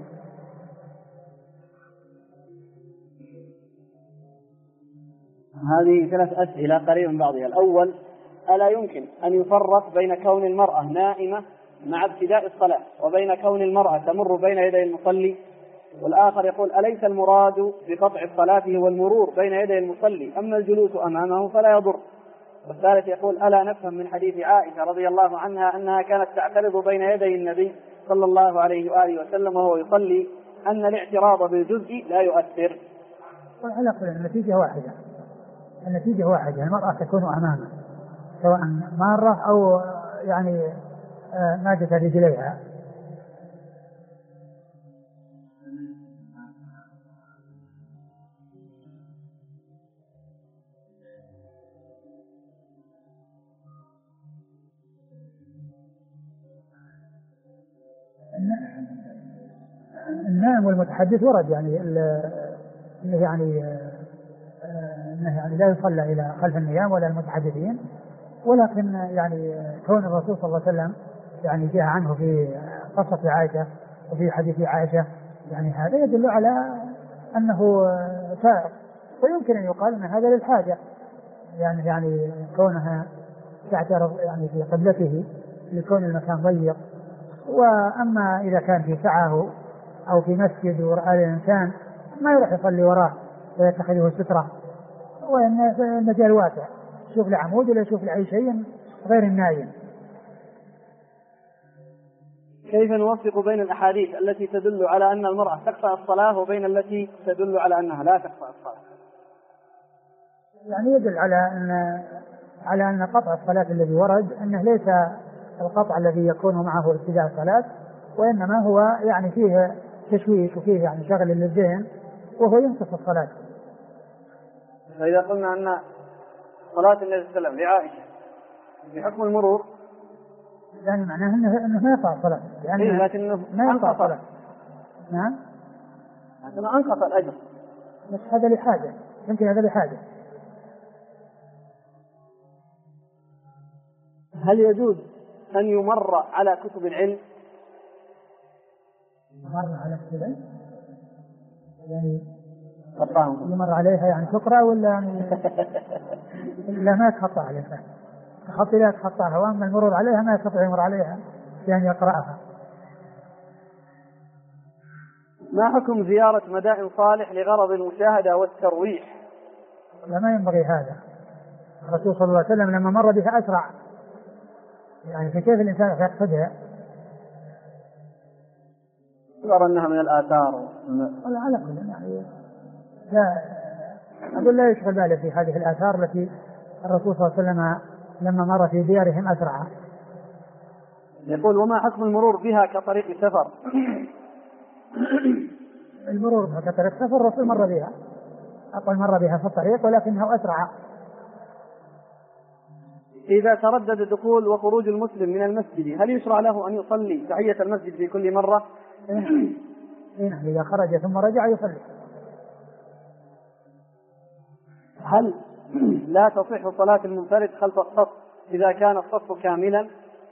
هذه 3 أسئلة قريبة من بعضها. الأول ألا يمكن أن يفرق بين كون المرأة نائمة مع ابتداء الصلاة وبين كون المرأة تمر بين يدي المصلي؟ والآخر يقول أليس المراد بقطع الصلاة هو المرور بين يدي المصلي أما الجلوس أمامه فلا يضر؟ والثالث يقول ألا نفهم من حديث عائشة رضي الله عنها أنها كانت تعترض بين يدي النبي صلى الله عليه وآله وسلم وهو يصلي أن الاعتراض بالجزء لا يؤثر؟ على كل النتيجة واحدة، النتيجة واحدة، المرأة تكون أمامه سواء مارة أو يعني مادة رجليها. النائم والمتحدث ورد يعني يعني لا يصلى إلى خلف النيام ولا المتحدثين، ولكن يعني كون الرسول صلى الله عليه وسلم يعني جاء عنه في قصة عائشة وفي حديث عائشة، يعني هذا يدل على أنه سائر، ويمكن أن يقال أن هذا للحاجة، يعني كونها تعترض يعني في قبلته لكون المكان ضيق. وأما إذا كان في سعه أو في مسجد ورأى الإنسان ما يروح يصلي وراه ويتخذه سترة، وإن المجال واسع، يشوف العمود ولا يشوف أي شيء غير النايم. كيف نوفق بين الأحاديث التي تدل على أن المرأة تقطع الصلاة وبين التي تدل على أنها لا تقطع الصلاة؟ يعني يدل على أن قطع الصلاة الذي ورد أنه ليس القطع الذي يكون معه ابتداء الصلاة، وإنما هو يعني فيه تشويش وفيه يعني شغل للذهن وهو ينقص الصلاة. فإذا قلنا أن صلاة النبي صلى الله عليه وسلم لعائشة بحكم المرور يعني معناه أنه ما يقطع الصلاة، يعني لكنه ما يقطع الصلاة. نعم، لكنه أنقص الأجر، بس هذا لحاجة، يمكن هذا لحاجة. هل يجوز أن يمر على كتب العلم؟ يمر على كتب العلم يعني يمر عليها يعني تقرأ ولا يعني لا ما تخطى عليها، تخطي لا تخطاها، وأما المرور عليها ما يستطيع يمر عليها يعني يقرأها. ما حكم زيارة مدائن صالح لغرض المشاهدة والترويح؟ لا، ما ينبغي هذا. الرسول صلى الله عليه وسلم لما مر بها أسرع، يعني فكيف الإنسان يقصدها؟ يرى أنها من الآثار ولا على كل يعني لا أقول لا يشغل باله في هذه الآثار التي الرسول صلى الله عليه وسلم لما مر في ديارهم أسرع. يقول وما حكم المرور بها كطريق سفر؟ المرور بها كطريق سفر الرسول مر بها، أقول مر بها في الطريق ولكنه أسرع. إذا تردد دخول وخروج المسلم من المسجد هل يشرع له أن يصلي تحية المسجد في كل مرة؟ إذا خرج ثم رجع يصلي. هل لا تصح صلاة المنفرد خلف الصف إذا كان الصف كاملا؟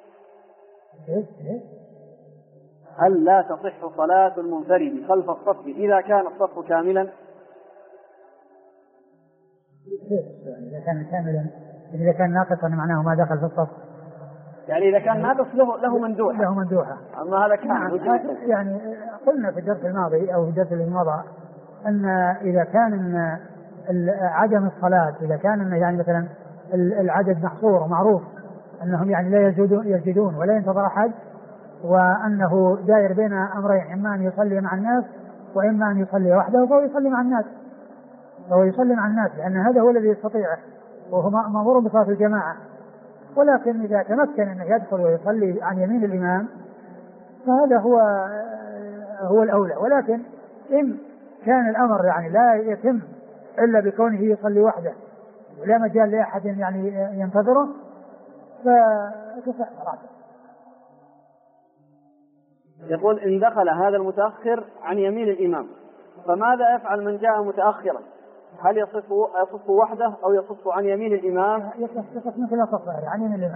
هل لا تصح صلاة المنفرد خلف الصف إذا كان الصف كاملا؟ إذا كان كاملا، إذا كان ناقصا معناه ما دخل في الصف، يعني إذا كان ناقص له مندوحة. أما هذا كان يعني قلنا في الدرس الماضي أو في الدرس اللي مضى أن إذا كان عدم الصلاة، إذا كان يعني مثلا العدد محصور ومعروف أنهم يعني لا يسجدون ولا ينتظر أحد، وأنه داير بين أمرين، إما أن يصلي مع الناس وإما أن يصلي وحده، فهو يصلي مع الناس لأن هذا هو الذي يستطيعه وهو مأمور بصلاة الجماعة. ولكن إذا تمكن أنه يدخل ويصلي عن يمين الإمام فهذا هو الأولى. ولكن إن كان الأمر يعني لا يتم إلا بكونه يصلي وحده ولا مجال لأحد يعني ينتظره فتصح صلاته. يقول إن دخل هذا المتأخر عن يمين الإمام فماذا يفعل من جاء متأخرا؟ هل يصف وحده أو يصف عن يمين الإمام؟ يصف مثل يصف عن يمين الإمام،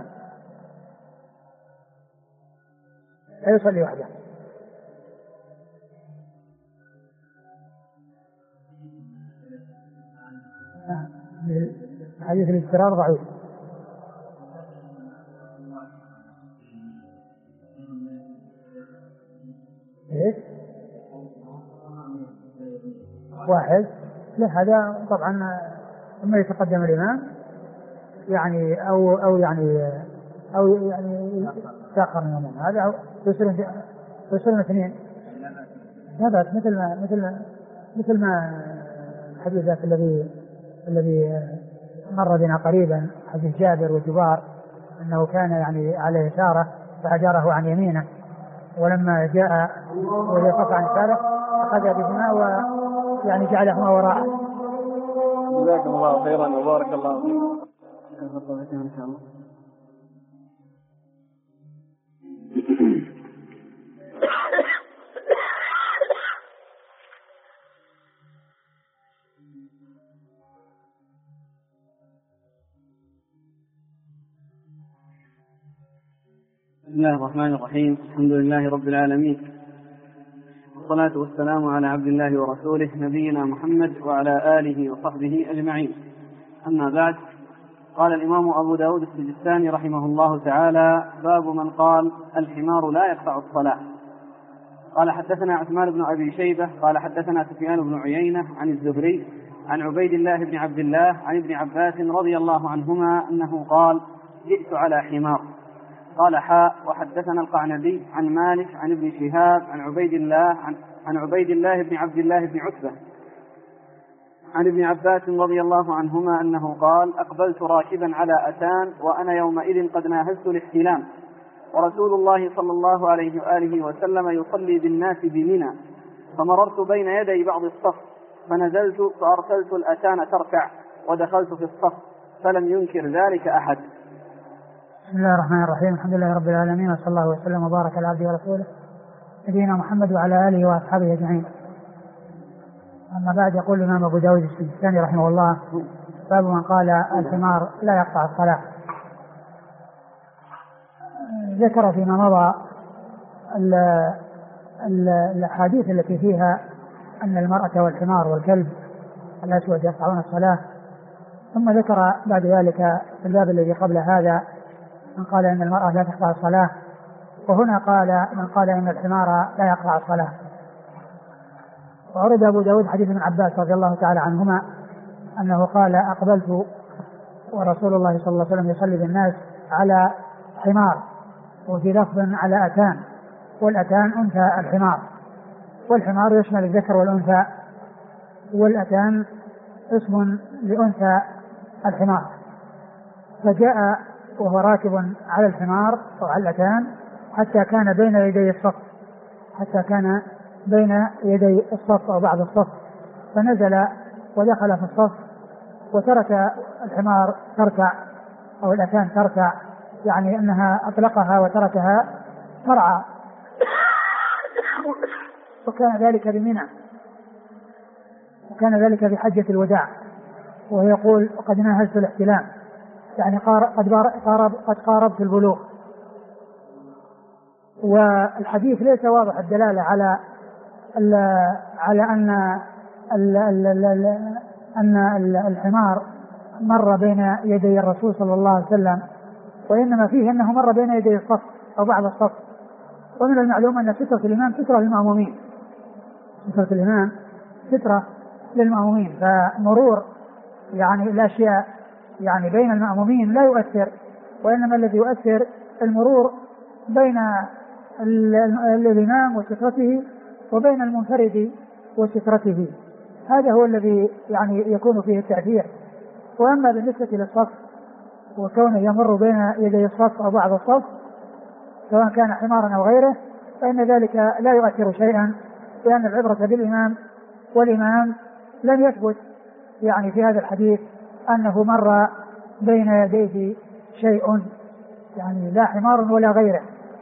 لا يصلي وحده. حديث الاضطرار ضعيف. واحد له هذا طبعا ثم يتقدم الإمام يعني أو يعني تأخر من الإمام هذا، أو يصيرون اثنين ثبت مثل ما الحديث الذي مر بنا قريبا، حديث جابر وجبار، أنه كان يعني على يساره فأجاره عن يمينه، ولما جاء وليقف عن يساره أخذ بهما ويعني جعلهما وراءه. جزاكم الله خيرا وبارك الله فيكم. إن شاء الله. بسم الله الرحمن الرحيم. الحمد لله رب العالمين، والصلاة والسلام على عبد الله ورسوله نبينا محمد وعلى آله وصحبه أجمعين. أما بعد، قال الإمام أبو داود السجستاني رحمه الله تعالى: باب من قال الحمار لا يقطع الصلاة. قال حدثنا عثمان بن أبي شيبة قال حدثنا سفيان بن عيينة عن الزهري عن عبيد الله بن عبد الله عن ابن عباس رضي الله عنهما أنه قال: جئت على حمار. قال وحدثنا القعنبي عن مالك عن ابن شهاب عن عبيد الله بن عبد الله بن عتبة عن ابن عباس رضي الله عنهما أنه قال: أقبلت راكبا على أتان وأنا يومئذ قد ناهزت الاحتلام، ورسول الله صلى الله عليه وآله وسلم يصلي بالناس بمنى، فمررت بين يدي بعض الصف فنزلت فأرسلت الأتان تركع ودخلت في الصف فلم ينكر ذلك أحد. بسم الله الرحمن الرحيم. الحمد لله رب العالمين، وصلى الله وسلم وبارك على عبده ورسوله نبينا محمد وعلى آله وأصحابه أجمعين. أما بعد، يقول الإمام أبو داود السجستاني رحمه الله: باب من قال الحمار لا يقطع الصلاة. ذكر فيما مضى الأحاديث التي فيها أن المرأة والحمار والكلب الأسود يقطعون الصلاة، ثم ذكر بعد ذلك في الباب الذي قبل هذا من قال إن المرأة لا تقطع الصلاة، وهنا قال من قال إن الحمار لا يقطع الصلاة. وأورد أبو داود حديث ابن عباس رضي الله تعالى عنهما أنه قال: أقبلت ورسول الله صلى الله عليه وسلم يصلي بالناس على حمار، وفي لفظ على أتان، والأتان أنثى الحمار، والحمار يشمل الذكر والأنثى، والأتان اسم لأنثى الحمار. فجاء وهو راكب على الحمار أو على الأتان حتى كان بين يدي الصف أو بعض الصف، فنزل ودخل في الصف وترك الحمار تركع أو الأتان تركع، يعني أنها أطلقها وتركها ترعى. وكان ذلك بمنى، وكان ذلك في حجة الوداع، وهو يقول: قد ناهزت الاحتلام، يعني قد قاربت البلوغ. والحديث ليس واضح الدلالة على أن الحمار مر بين يدي الرسول صلى الله عليه وسلم، وإنما فيه أنه مر بين يدي الصف أو بعض الصف. ومن المعلوم أن سترة الإمام سترة للمأمومين، سترة الإمام سترة للمأمومين، فمرور يعني الأشياء يعني بين المأمومين لا يؤثر، وإنما الذي يؤثر المرور بين الإمام وسترته وبين المنفرد وسترته، هذا هو الذي يعني يكون فيه التأثير. وأما بالنسبة للصف وكونه يمر بين يدي الصف أو بعض الصف سواء كان حمارا أو غيره، فإن ذلك لا يؤثر شيئا، لأن العبرة بالإمام، والإمام لم يثبت يعني في هذا الحديث أنه مر بين يديه شيء، يعني لا حمار ولا غيره.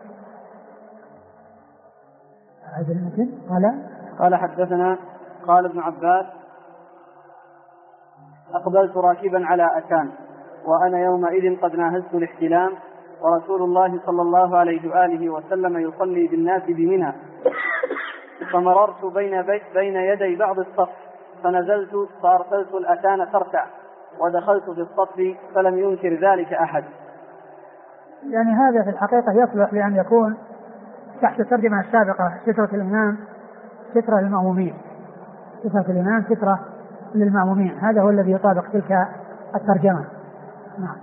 هذا الممكن. قال حدثنا قال ابن عباس: أقبلت راكبا على أتان وأنا يومئذ قد ناهزت الاحتلام، ورسول الله صلى الله عليه وآله وسلم يصلي بالناس بمنى، فمررت بين يدي بعض الصف فنزلت فأرسلت الأتان تركع ودخلت في الصف فلم ينكر ذلك أحد. يعني هذا في الحقيقة يصلح لأن يكون تحت الترجمة السابقة: سترة الإمام سترة للمأمومين، سترة الإمام سترة للمأمومين، هذا هو الذي يطابق تلك الترجمة. نعم.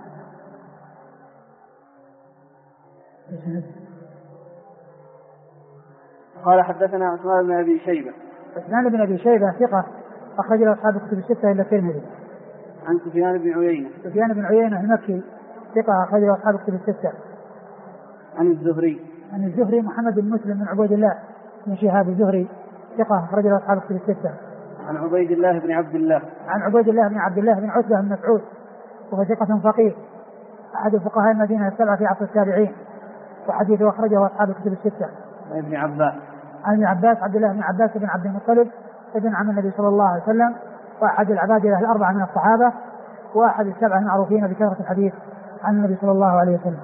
قال حدثنا عثمان بن أبي شيبة. عثمان بن أبي شيبة ثقة أخرج له أصحاب الكتب الستة إلا الترمذي. عن سفيان بن عيينة. سفيان بن عيينة المكي ثقة أخرج له أصحاب الكتب الستة. عن الزهري. عن الزهري محمد بن مسلم بن عبيد الله بن شهاب الزهري ثقة أخرج له أصحاب الكتب الستة. عن عبيد الله بن عبد الله. عن عبيد الله بن عبد الله بن عتبة بن مسعود وهو ثقة فقيه أحد فقهاء المدينة السبعة في عصر التابعين وحديثه أخرجه أصحاب الكتب الستة. عن ابن عباس. عن ابن عباس عبد الله بن عباس بن عبد المطلب ابن عم النبي صلى الله عليه وسلم وأحد العبادلة الأربعة من الصحابة وأحد السبعة المعروفين بكثرة الحديث عن النبي صلى الله عليه وسلم.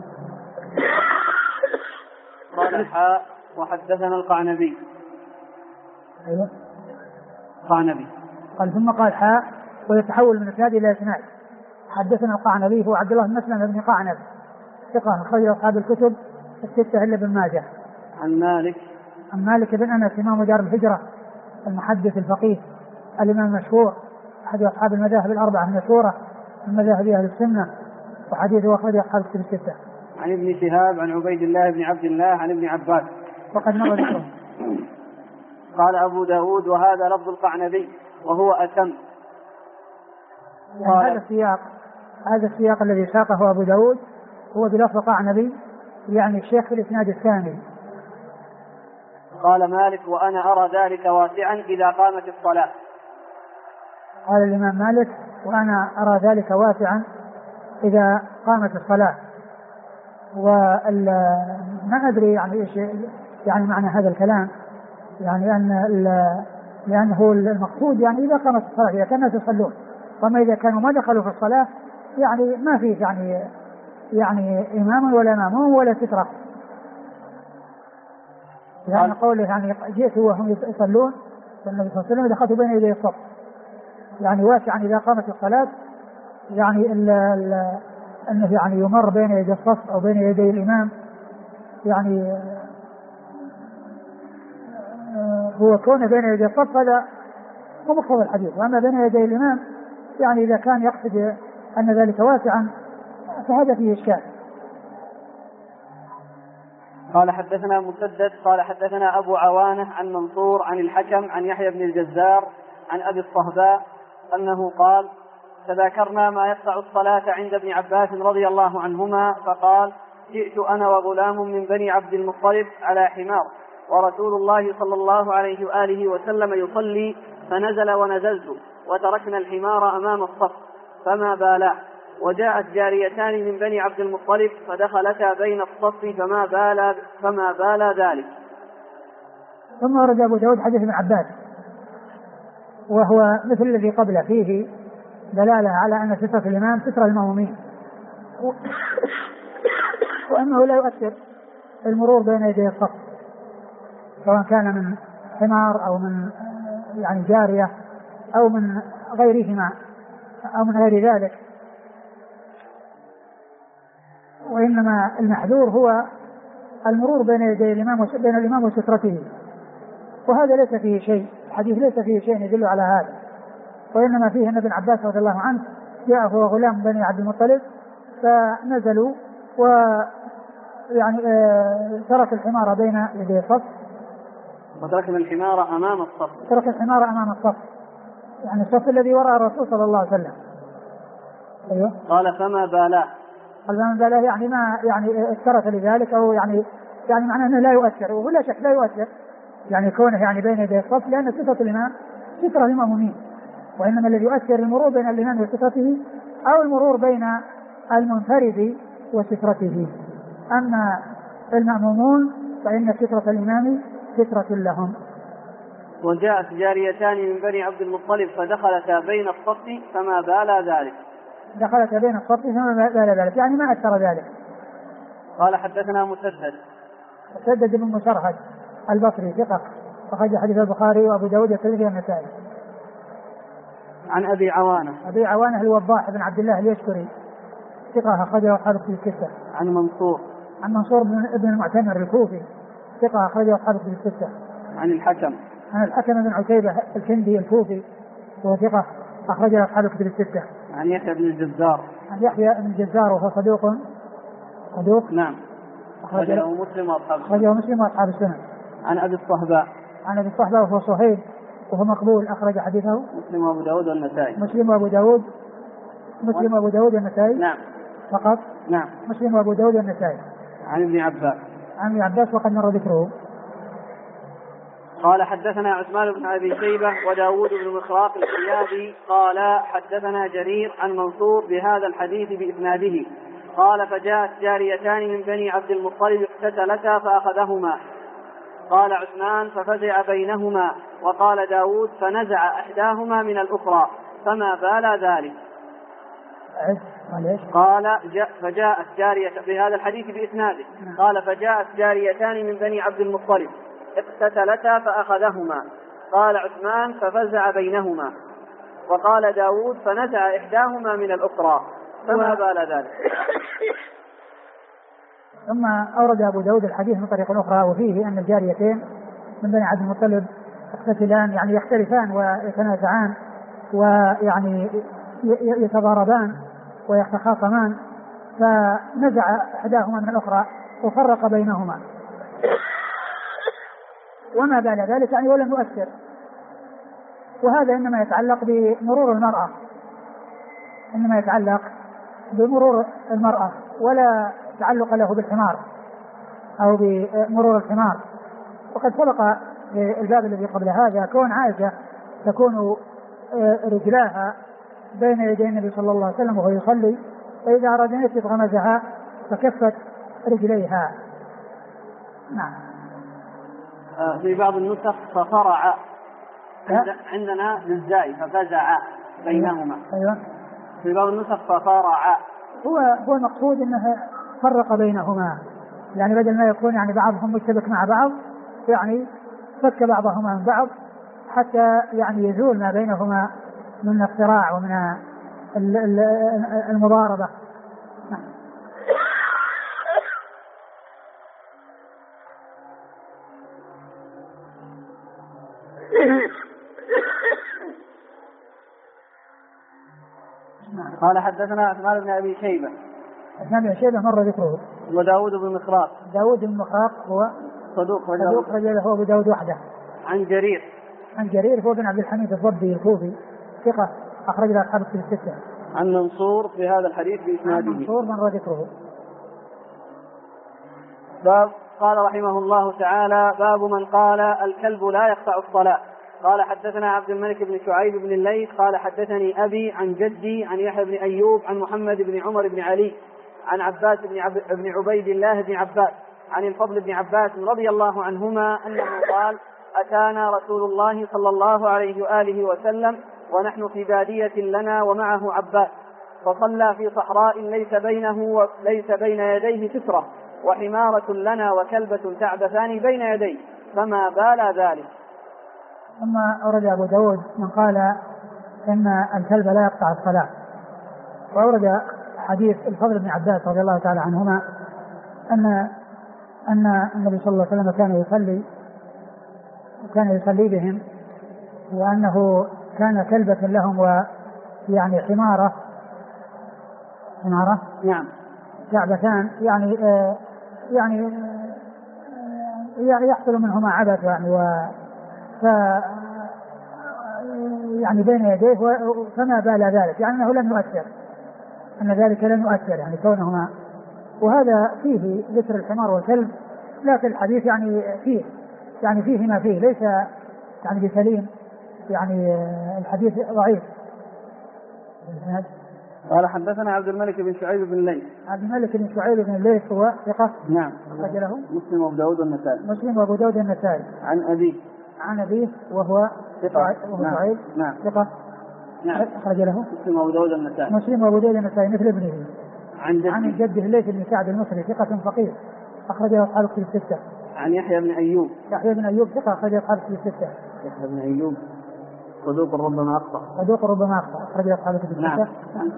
قال حاء وحدثنا القعنبي. أيوة. قعنبي. قال ثم قال حاء ويتحول من إسناد إلى إسناد. حدثنا القعنبي هو عبد الله بن مسلم بن قعنب ثقة أخرج أصحاب الكتب الستة إلا ابن ماجه. عن مالك. عن مالك بن أنس إمام دار الهجرة المحدث الفقيه الإمام المشهور أحد أصحاب المذاهب الأربعة المشهورة من مذاهب أهل السنة وحديثه أخرج أصحاب الكتب الستة. عن ابن شهاب عن عبيد الله بن عبد الله عن ابن عباس وقد مر ذكره. قال أبو داود وهذا لفظ القعنبي وهو أتم. يعني هذا السياق الذي ساقه أبو داود هو بلفظ قعنبي يعني الشيخ في الإسناد الثاني. قال مالك وأنا أرى ذلك واسعا إذا قامت الصلاة. قال الإمام مالك وأنا أرى ذلك واسعا إذا قامت الصلاة. وما أدري يعني إيش يعني معنى هذا الكلام يعني لأنه المقصود يعني إذا قامت الصلاة إذا كانوا يصلون وما إذا كانوا ما دخلوا في الصلاة يعني ما فيه يعني إمام ولا مأموم ولا سترة. يعني قوله يعني جئت وهم يصلون فالنبي صلى الله عليه وسلم دخلت بين يدي الصف يعني واسعا إذا قامت الصلاة يعني أنه يعني يمر بين يدي الصف أو بين يدي الإمام يعني هو كونه بين يدي الصف هذا هو مقتضى الحديث. وأما بين يدي الإمام يعني إذا كان يقصد أن ذلك واسعا فهذا فيه إشكال. قال حدثنا مسدد قال حدثنا أبو عوانة عن منصور عن الحكم عن يحيى بن الجزار عن أبي الصهباء أنه قال تذاكرنا ما يقطع الصلاة عند ابن عباس رضي الله عنهما فقال جئت أنا وغلام من بني عبد المطلب على حمار ورسول الله صلى الله عليه وآله وسلم يصلي فنزل ونزلت وتركنا الحمار أمام الصف فما بالا وجاءت جاريتان من بني عبد المطلب فدخلتا بين الصف فما بالا ذلك. ثم ورد أبو داود حديث ابن عباس وهو مثل الذي قبله فيه دلالة على أن سترة الإمام سترة المأمومين وأنه لا يؤثر المرور بين يدي الصف سواء كان من حمار أو من يعني جارية أو من غيرهما أو من غير ذلك. وإنما المحذور هو المرور بين يدي الإمام بين الإمام وسترته وهذا ليس فيه شيء. الحديث ليس فيه شيء يدل على هذا وإنما فيه أن ابن عباس رضي الله عنه جاء هو غلام بني عبد المطلب فنزلوا ويعني ترك الحمار بين يدي الصف وتركنا الحمار أمام الصف. ترك الحمار أمام الصف يعني الصف الذي وراء الرسول صلى الله عليه وسلم. أيوه. قال فما بالا. قال فما بالا يعني ما يعني اشترط لذلك أو يعني معناه أنه لا يؤثر وهو لا شك لا يؤثر يعني كونه يعني بين يدي الصف لأن سترة الإمام سترة المأمومين وإنما الذي يؤثر المرور بين الإمام وسترته أو المرور بين المنفرد وسترته. أما المأمومون فإن سترة الإمام سترة لهم. وجاءت جاريتان من بني عبد المطلب فدخلتا بين الصف فما بالا ذلك. دخلتا بين الصف فما بالا ذلك يعني ما أثر ذلك. قال حدثنا مسدد بن مسرهد البصري ثقة أخرج حديث البخاري وأبو داود والترمذي والنسائي. عن أبي عوانة الوضاح بن عبد الله اليشكري ثقة أخرجه أصحاب الكتب الستة. عن منصور بن المعتمر الكوفي ثقة أخرجه أصحاب الكتب الستة. عن الحكم بن عتيبة الكندي الكوفي وهو ثقة أخرجه أصحاب الكتب الستة. عن يحيى بن الجزار وهو صدوق نعم أخرجه مسلم وأصحاب السنن. عن أبي الصهباء. عن أبي الصهباء وهو صهيب وهو مقبول أخرج حديثه مسلم وأبو داود والنسائي. مسلم وأبو داود والنسائي. نعم. فقط. نعم. مسلم وأبو داود والنسائي. عن ابن عباس. عن ابن عباس وقد مر ذكره. قال حدثنا عثمان بن أبي شيبة وداود بن مخراق الحيادي قال حدثنا جرير عن منصور بهذا الحديث بإسناده قال فجاءت جاريتان من بني عبد المطلب اقتتلتا فأخذهما. قال عثمان ففزع بينهما. وقال داود فنزع إحداهما من الأخرى فما بال ذلك. قال فجاءت جارية بهذا الحديث بإسناده قال فجاءت جاريتان من بني عبد المطلب اقتتلتا فأخذهما. قال عثمان ففزع بينهما. وقال داود فنزع إحداهما من الأخرى فما بال ذلك. ثم أورد أبو داود الحديث من طريق أخرى وفيه أن الجاريتين من بني عبد المطلب اقتتلان يعني يختلفان ويتنازعان ويعني يتضاربان ويتخاصمان فنزع إحداهما من الأخرى وفرق بينهما. وما بال ذلك يعني ولم يؤثر. وهذا إنما يتعلق بمرور المرأة ولا تعلق له بالحمار أو بمرور الحمار. وقد سبق في الباب الذي قبل هذا كون عائشة تكون رجلاها بين يدي النبي صلى الله عليه وسلم وهو يصلي فإذا أراد أن يسبق غمزها فكفت رجليها. نعم. في بعض النسخ ففرع عندنا للزاي ففزع بينهما. أيوة. في بعض النسخ ففرع هو المقصود أنه فرق بينهما يعني بدل ما يكون يعني بعضهم مشتبك مع بعض يعني فك بعضهما من بعض حتى يعني يزول ما بينهما من الصراع ومن المضاربة. قال حدثنا عثمان بن أبي شيبة. عثمان بن شيبة مر ذكره. وداود بن مخراق. داود بن مخراق هو صدوق رجل هو أبو داود وحده. عن جرير هو بن عبد الحميد الضبي الكوفي ثقة أخرج له أصحاب الكتب الستة. عن منصور في هذا الحديث بإسناده. منصور مر ذكره. باب قال رحمه الله تعالى باب من قال الكلب لا يقطع الصلاة. قال حدثنا عبد الملك بن شعيب بن الليث قال حدثني أبي عن جدي عن يحيى بن أيوب عن محمد بن عمر بن علي عن عباس بن عبيد الله بن عباس عن الفضل بن عباس رضي الله عنهما أنه قال أتانا رسول الله صلى الله عليه وآله وسلم ونحن في بادية لنا ومعه عباس فصلى في صحراء ليس بين يديه سترة وحمارة لنا وكلبة تعبثان بين يديه فما بال ذلك. ثم أورد أبو داود من قال إن الكلب لا يقطع الصلاة. وأورد حديث الفضل بن عباس رضي الله تعالى عنهما أن النبي صلى الله عليه وسلم كان يصلي بهم وأنه كان كلبة لهم ويعني حمارة نعم تعبثان يعني يحصل منهما عبث يعني بين يديه فما بال ذلك يعني أنه لم يؤثر أن ذلك لم يؤثر يعني كونهما. وهذا فيه ذكر الحمار والكلب لكن الحديث يعني فيه ما فيه ليس يعني بسليم يعني الحديث ضعيف. قال حدثنا عبد الملك بن شعيب بن الليث. عبد الملك بن شعيب بن الليث هو ثقة. نعم. أخرجه مسلم وأبو داود والنسائي. عن أبيه وهو شعيب. نعم. ثقة. نعم. أخرج له مسلم وأبو داود والنسائي. مثل ابنه. عن جده الليث بن سعد المصري ثقة فقيه أخرجه أصحاب الكتب الستة. عن يحيى بن أيوب ثقة أخرجه أصحاب الكتب الستة. يحيى بن أيوب صدوق ربما أخطأ أخرجه أصحاب الكتب الستة. نعم.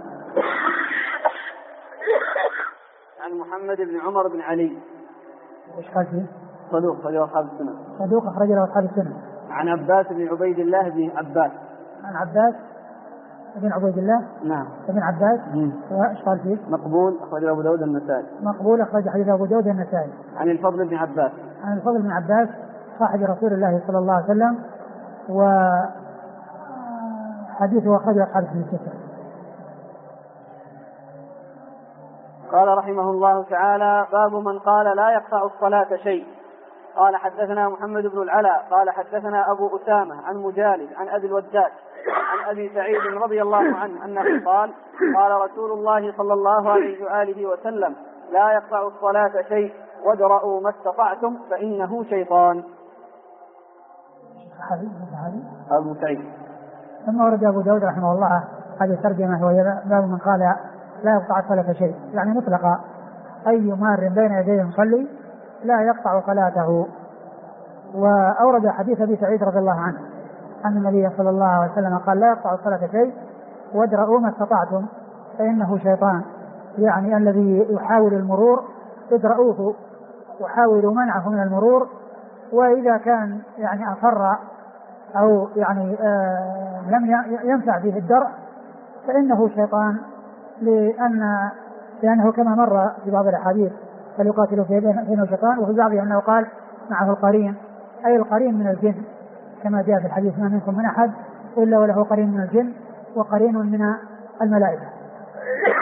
عن محمد بن عمر بن علي. إيش قال فيه؟ صدوق أخرجه أصحاب السنة. صدوق أخرجه أصحاب السنة. عن عباس بن عبيد الله بن عباس. عن عباس بن عبيد الله. نعم. بن عباس. وإيش قال فيه؟ مقبول أخرجه أبو داود النسائي. أخرج حديث أبو داود النسائي. عن الفضل بن عباس. صاحب رسول الله صلى الله عليه وسلم، وحديثه أخرجه أصحاب الحديث الستة. قال رحمه الله تعالى: باب من قال لا يقطع الصلاة شيء. قال حدثنا محمد بن العلاء قال حدثنا أبو أسامة عن مجالد عن أبي الوداد عن أبي سعيد رضي الله عنه أنه قال: قال رسول الله صلى الله عليه وآله وسلم: لا يقطع الصلاة شيء وادرؤوا ما استطعتم فإنه شيطان. أبو سعيد. ثم ورد أبو داود رحمه الله هذه الترجمة، وهي باب من قال لا يقطع الصلاة شيء، يعني مطلقا أي مار بين يديه المصلي لا يقطع صلاته. وأورد حديث أبي سعيد رضي الله عنه أن النبي صلى الله عليه وسلم قال: لا يقطع الصلاة شيء وادرؤوا ما استطعتم فإنه شيطان، يعني الذي يحاول المرور ادرؤوه وحاولوا منعه من المرور، وإذا كان يعني أصر أو يعني لم ينفع فيه الدرء فإنه شيطان، لأنه كما مر في بعض الأحاديث فليقاتلوا فينه شيطان، وفي بعضها أنه قال معه القرين، أي القرين من الجن، كما جاء في الحديث: ما منكم من أحد إلا وله قرين من الجن وقرين من الملائكة.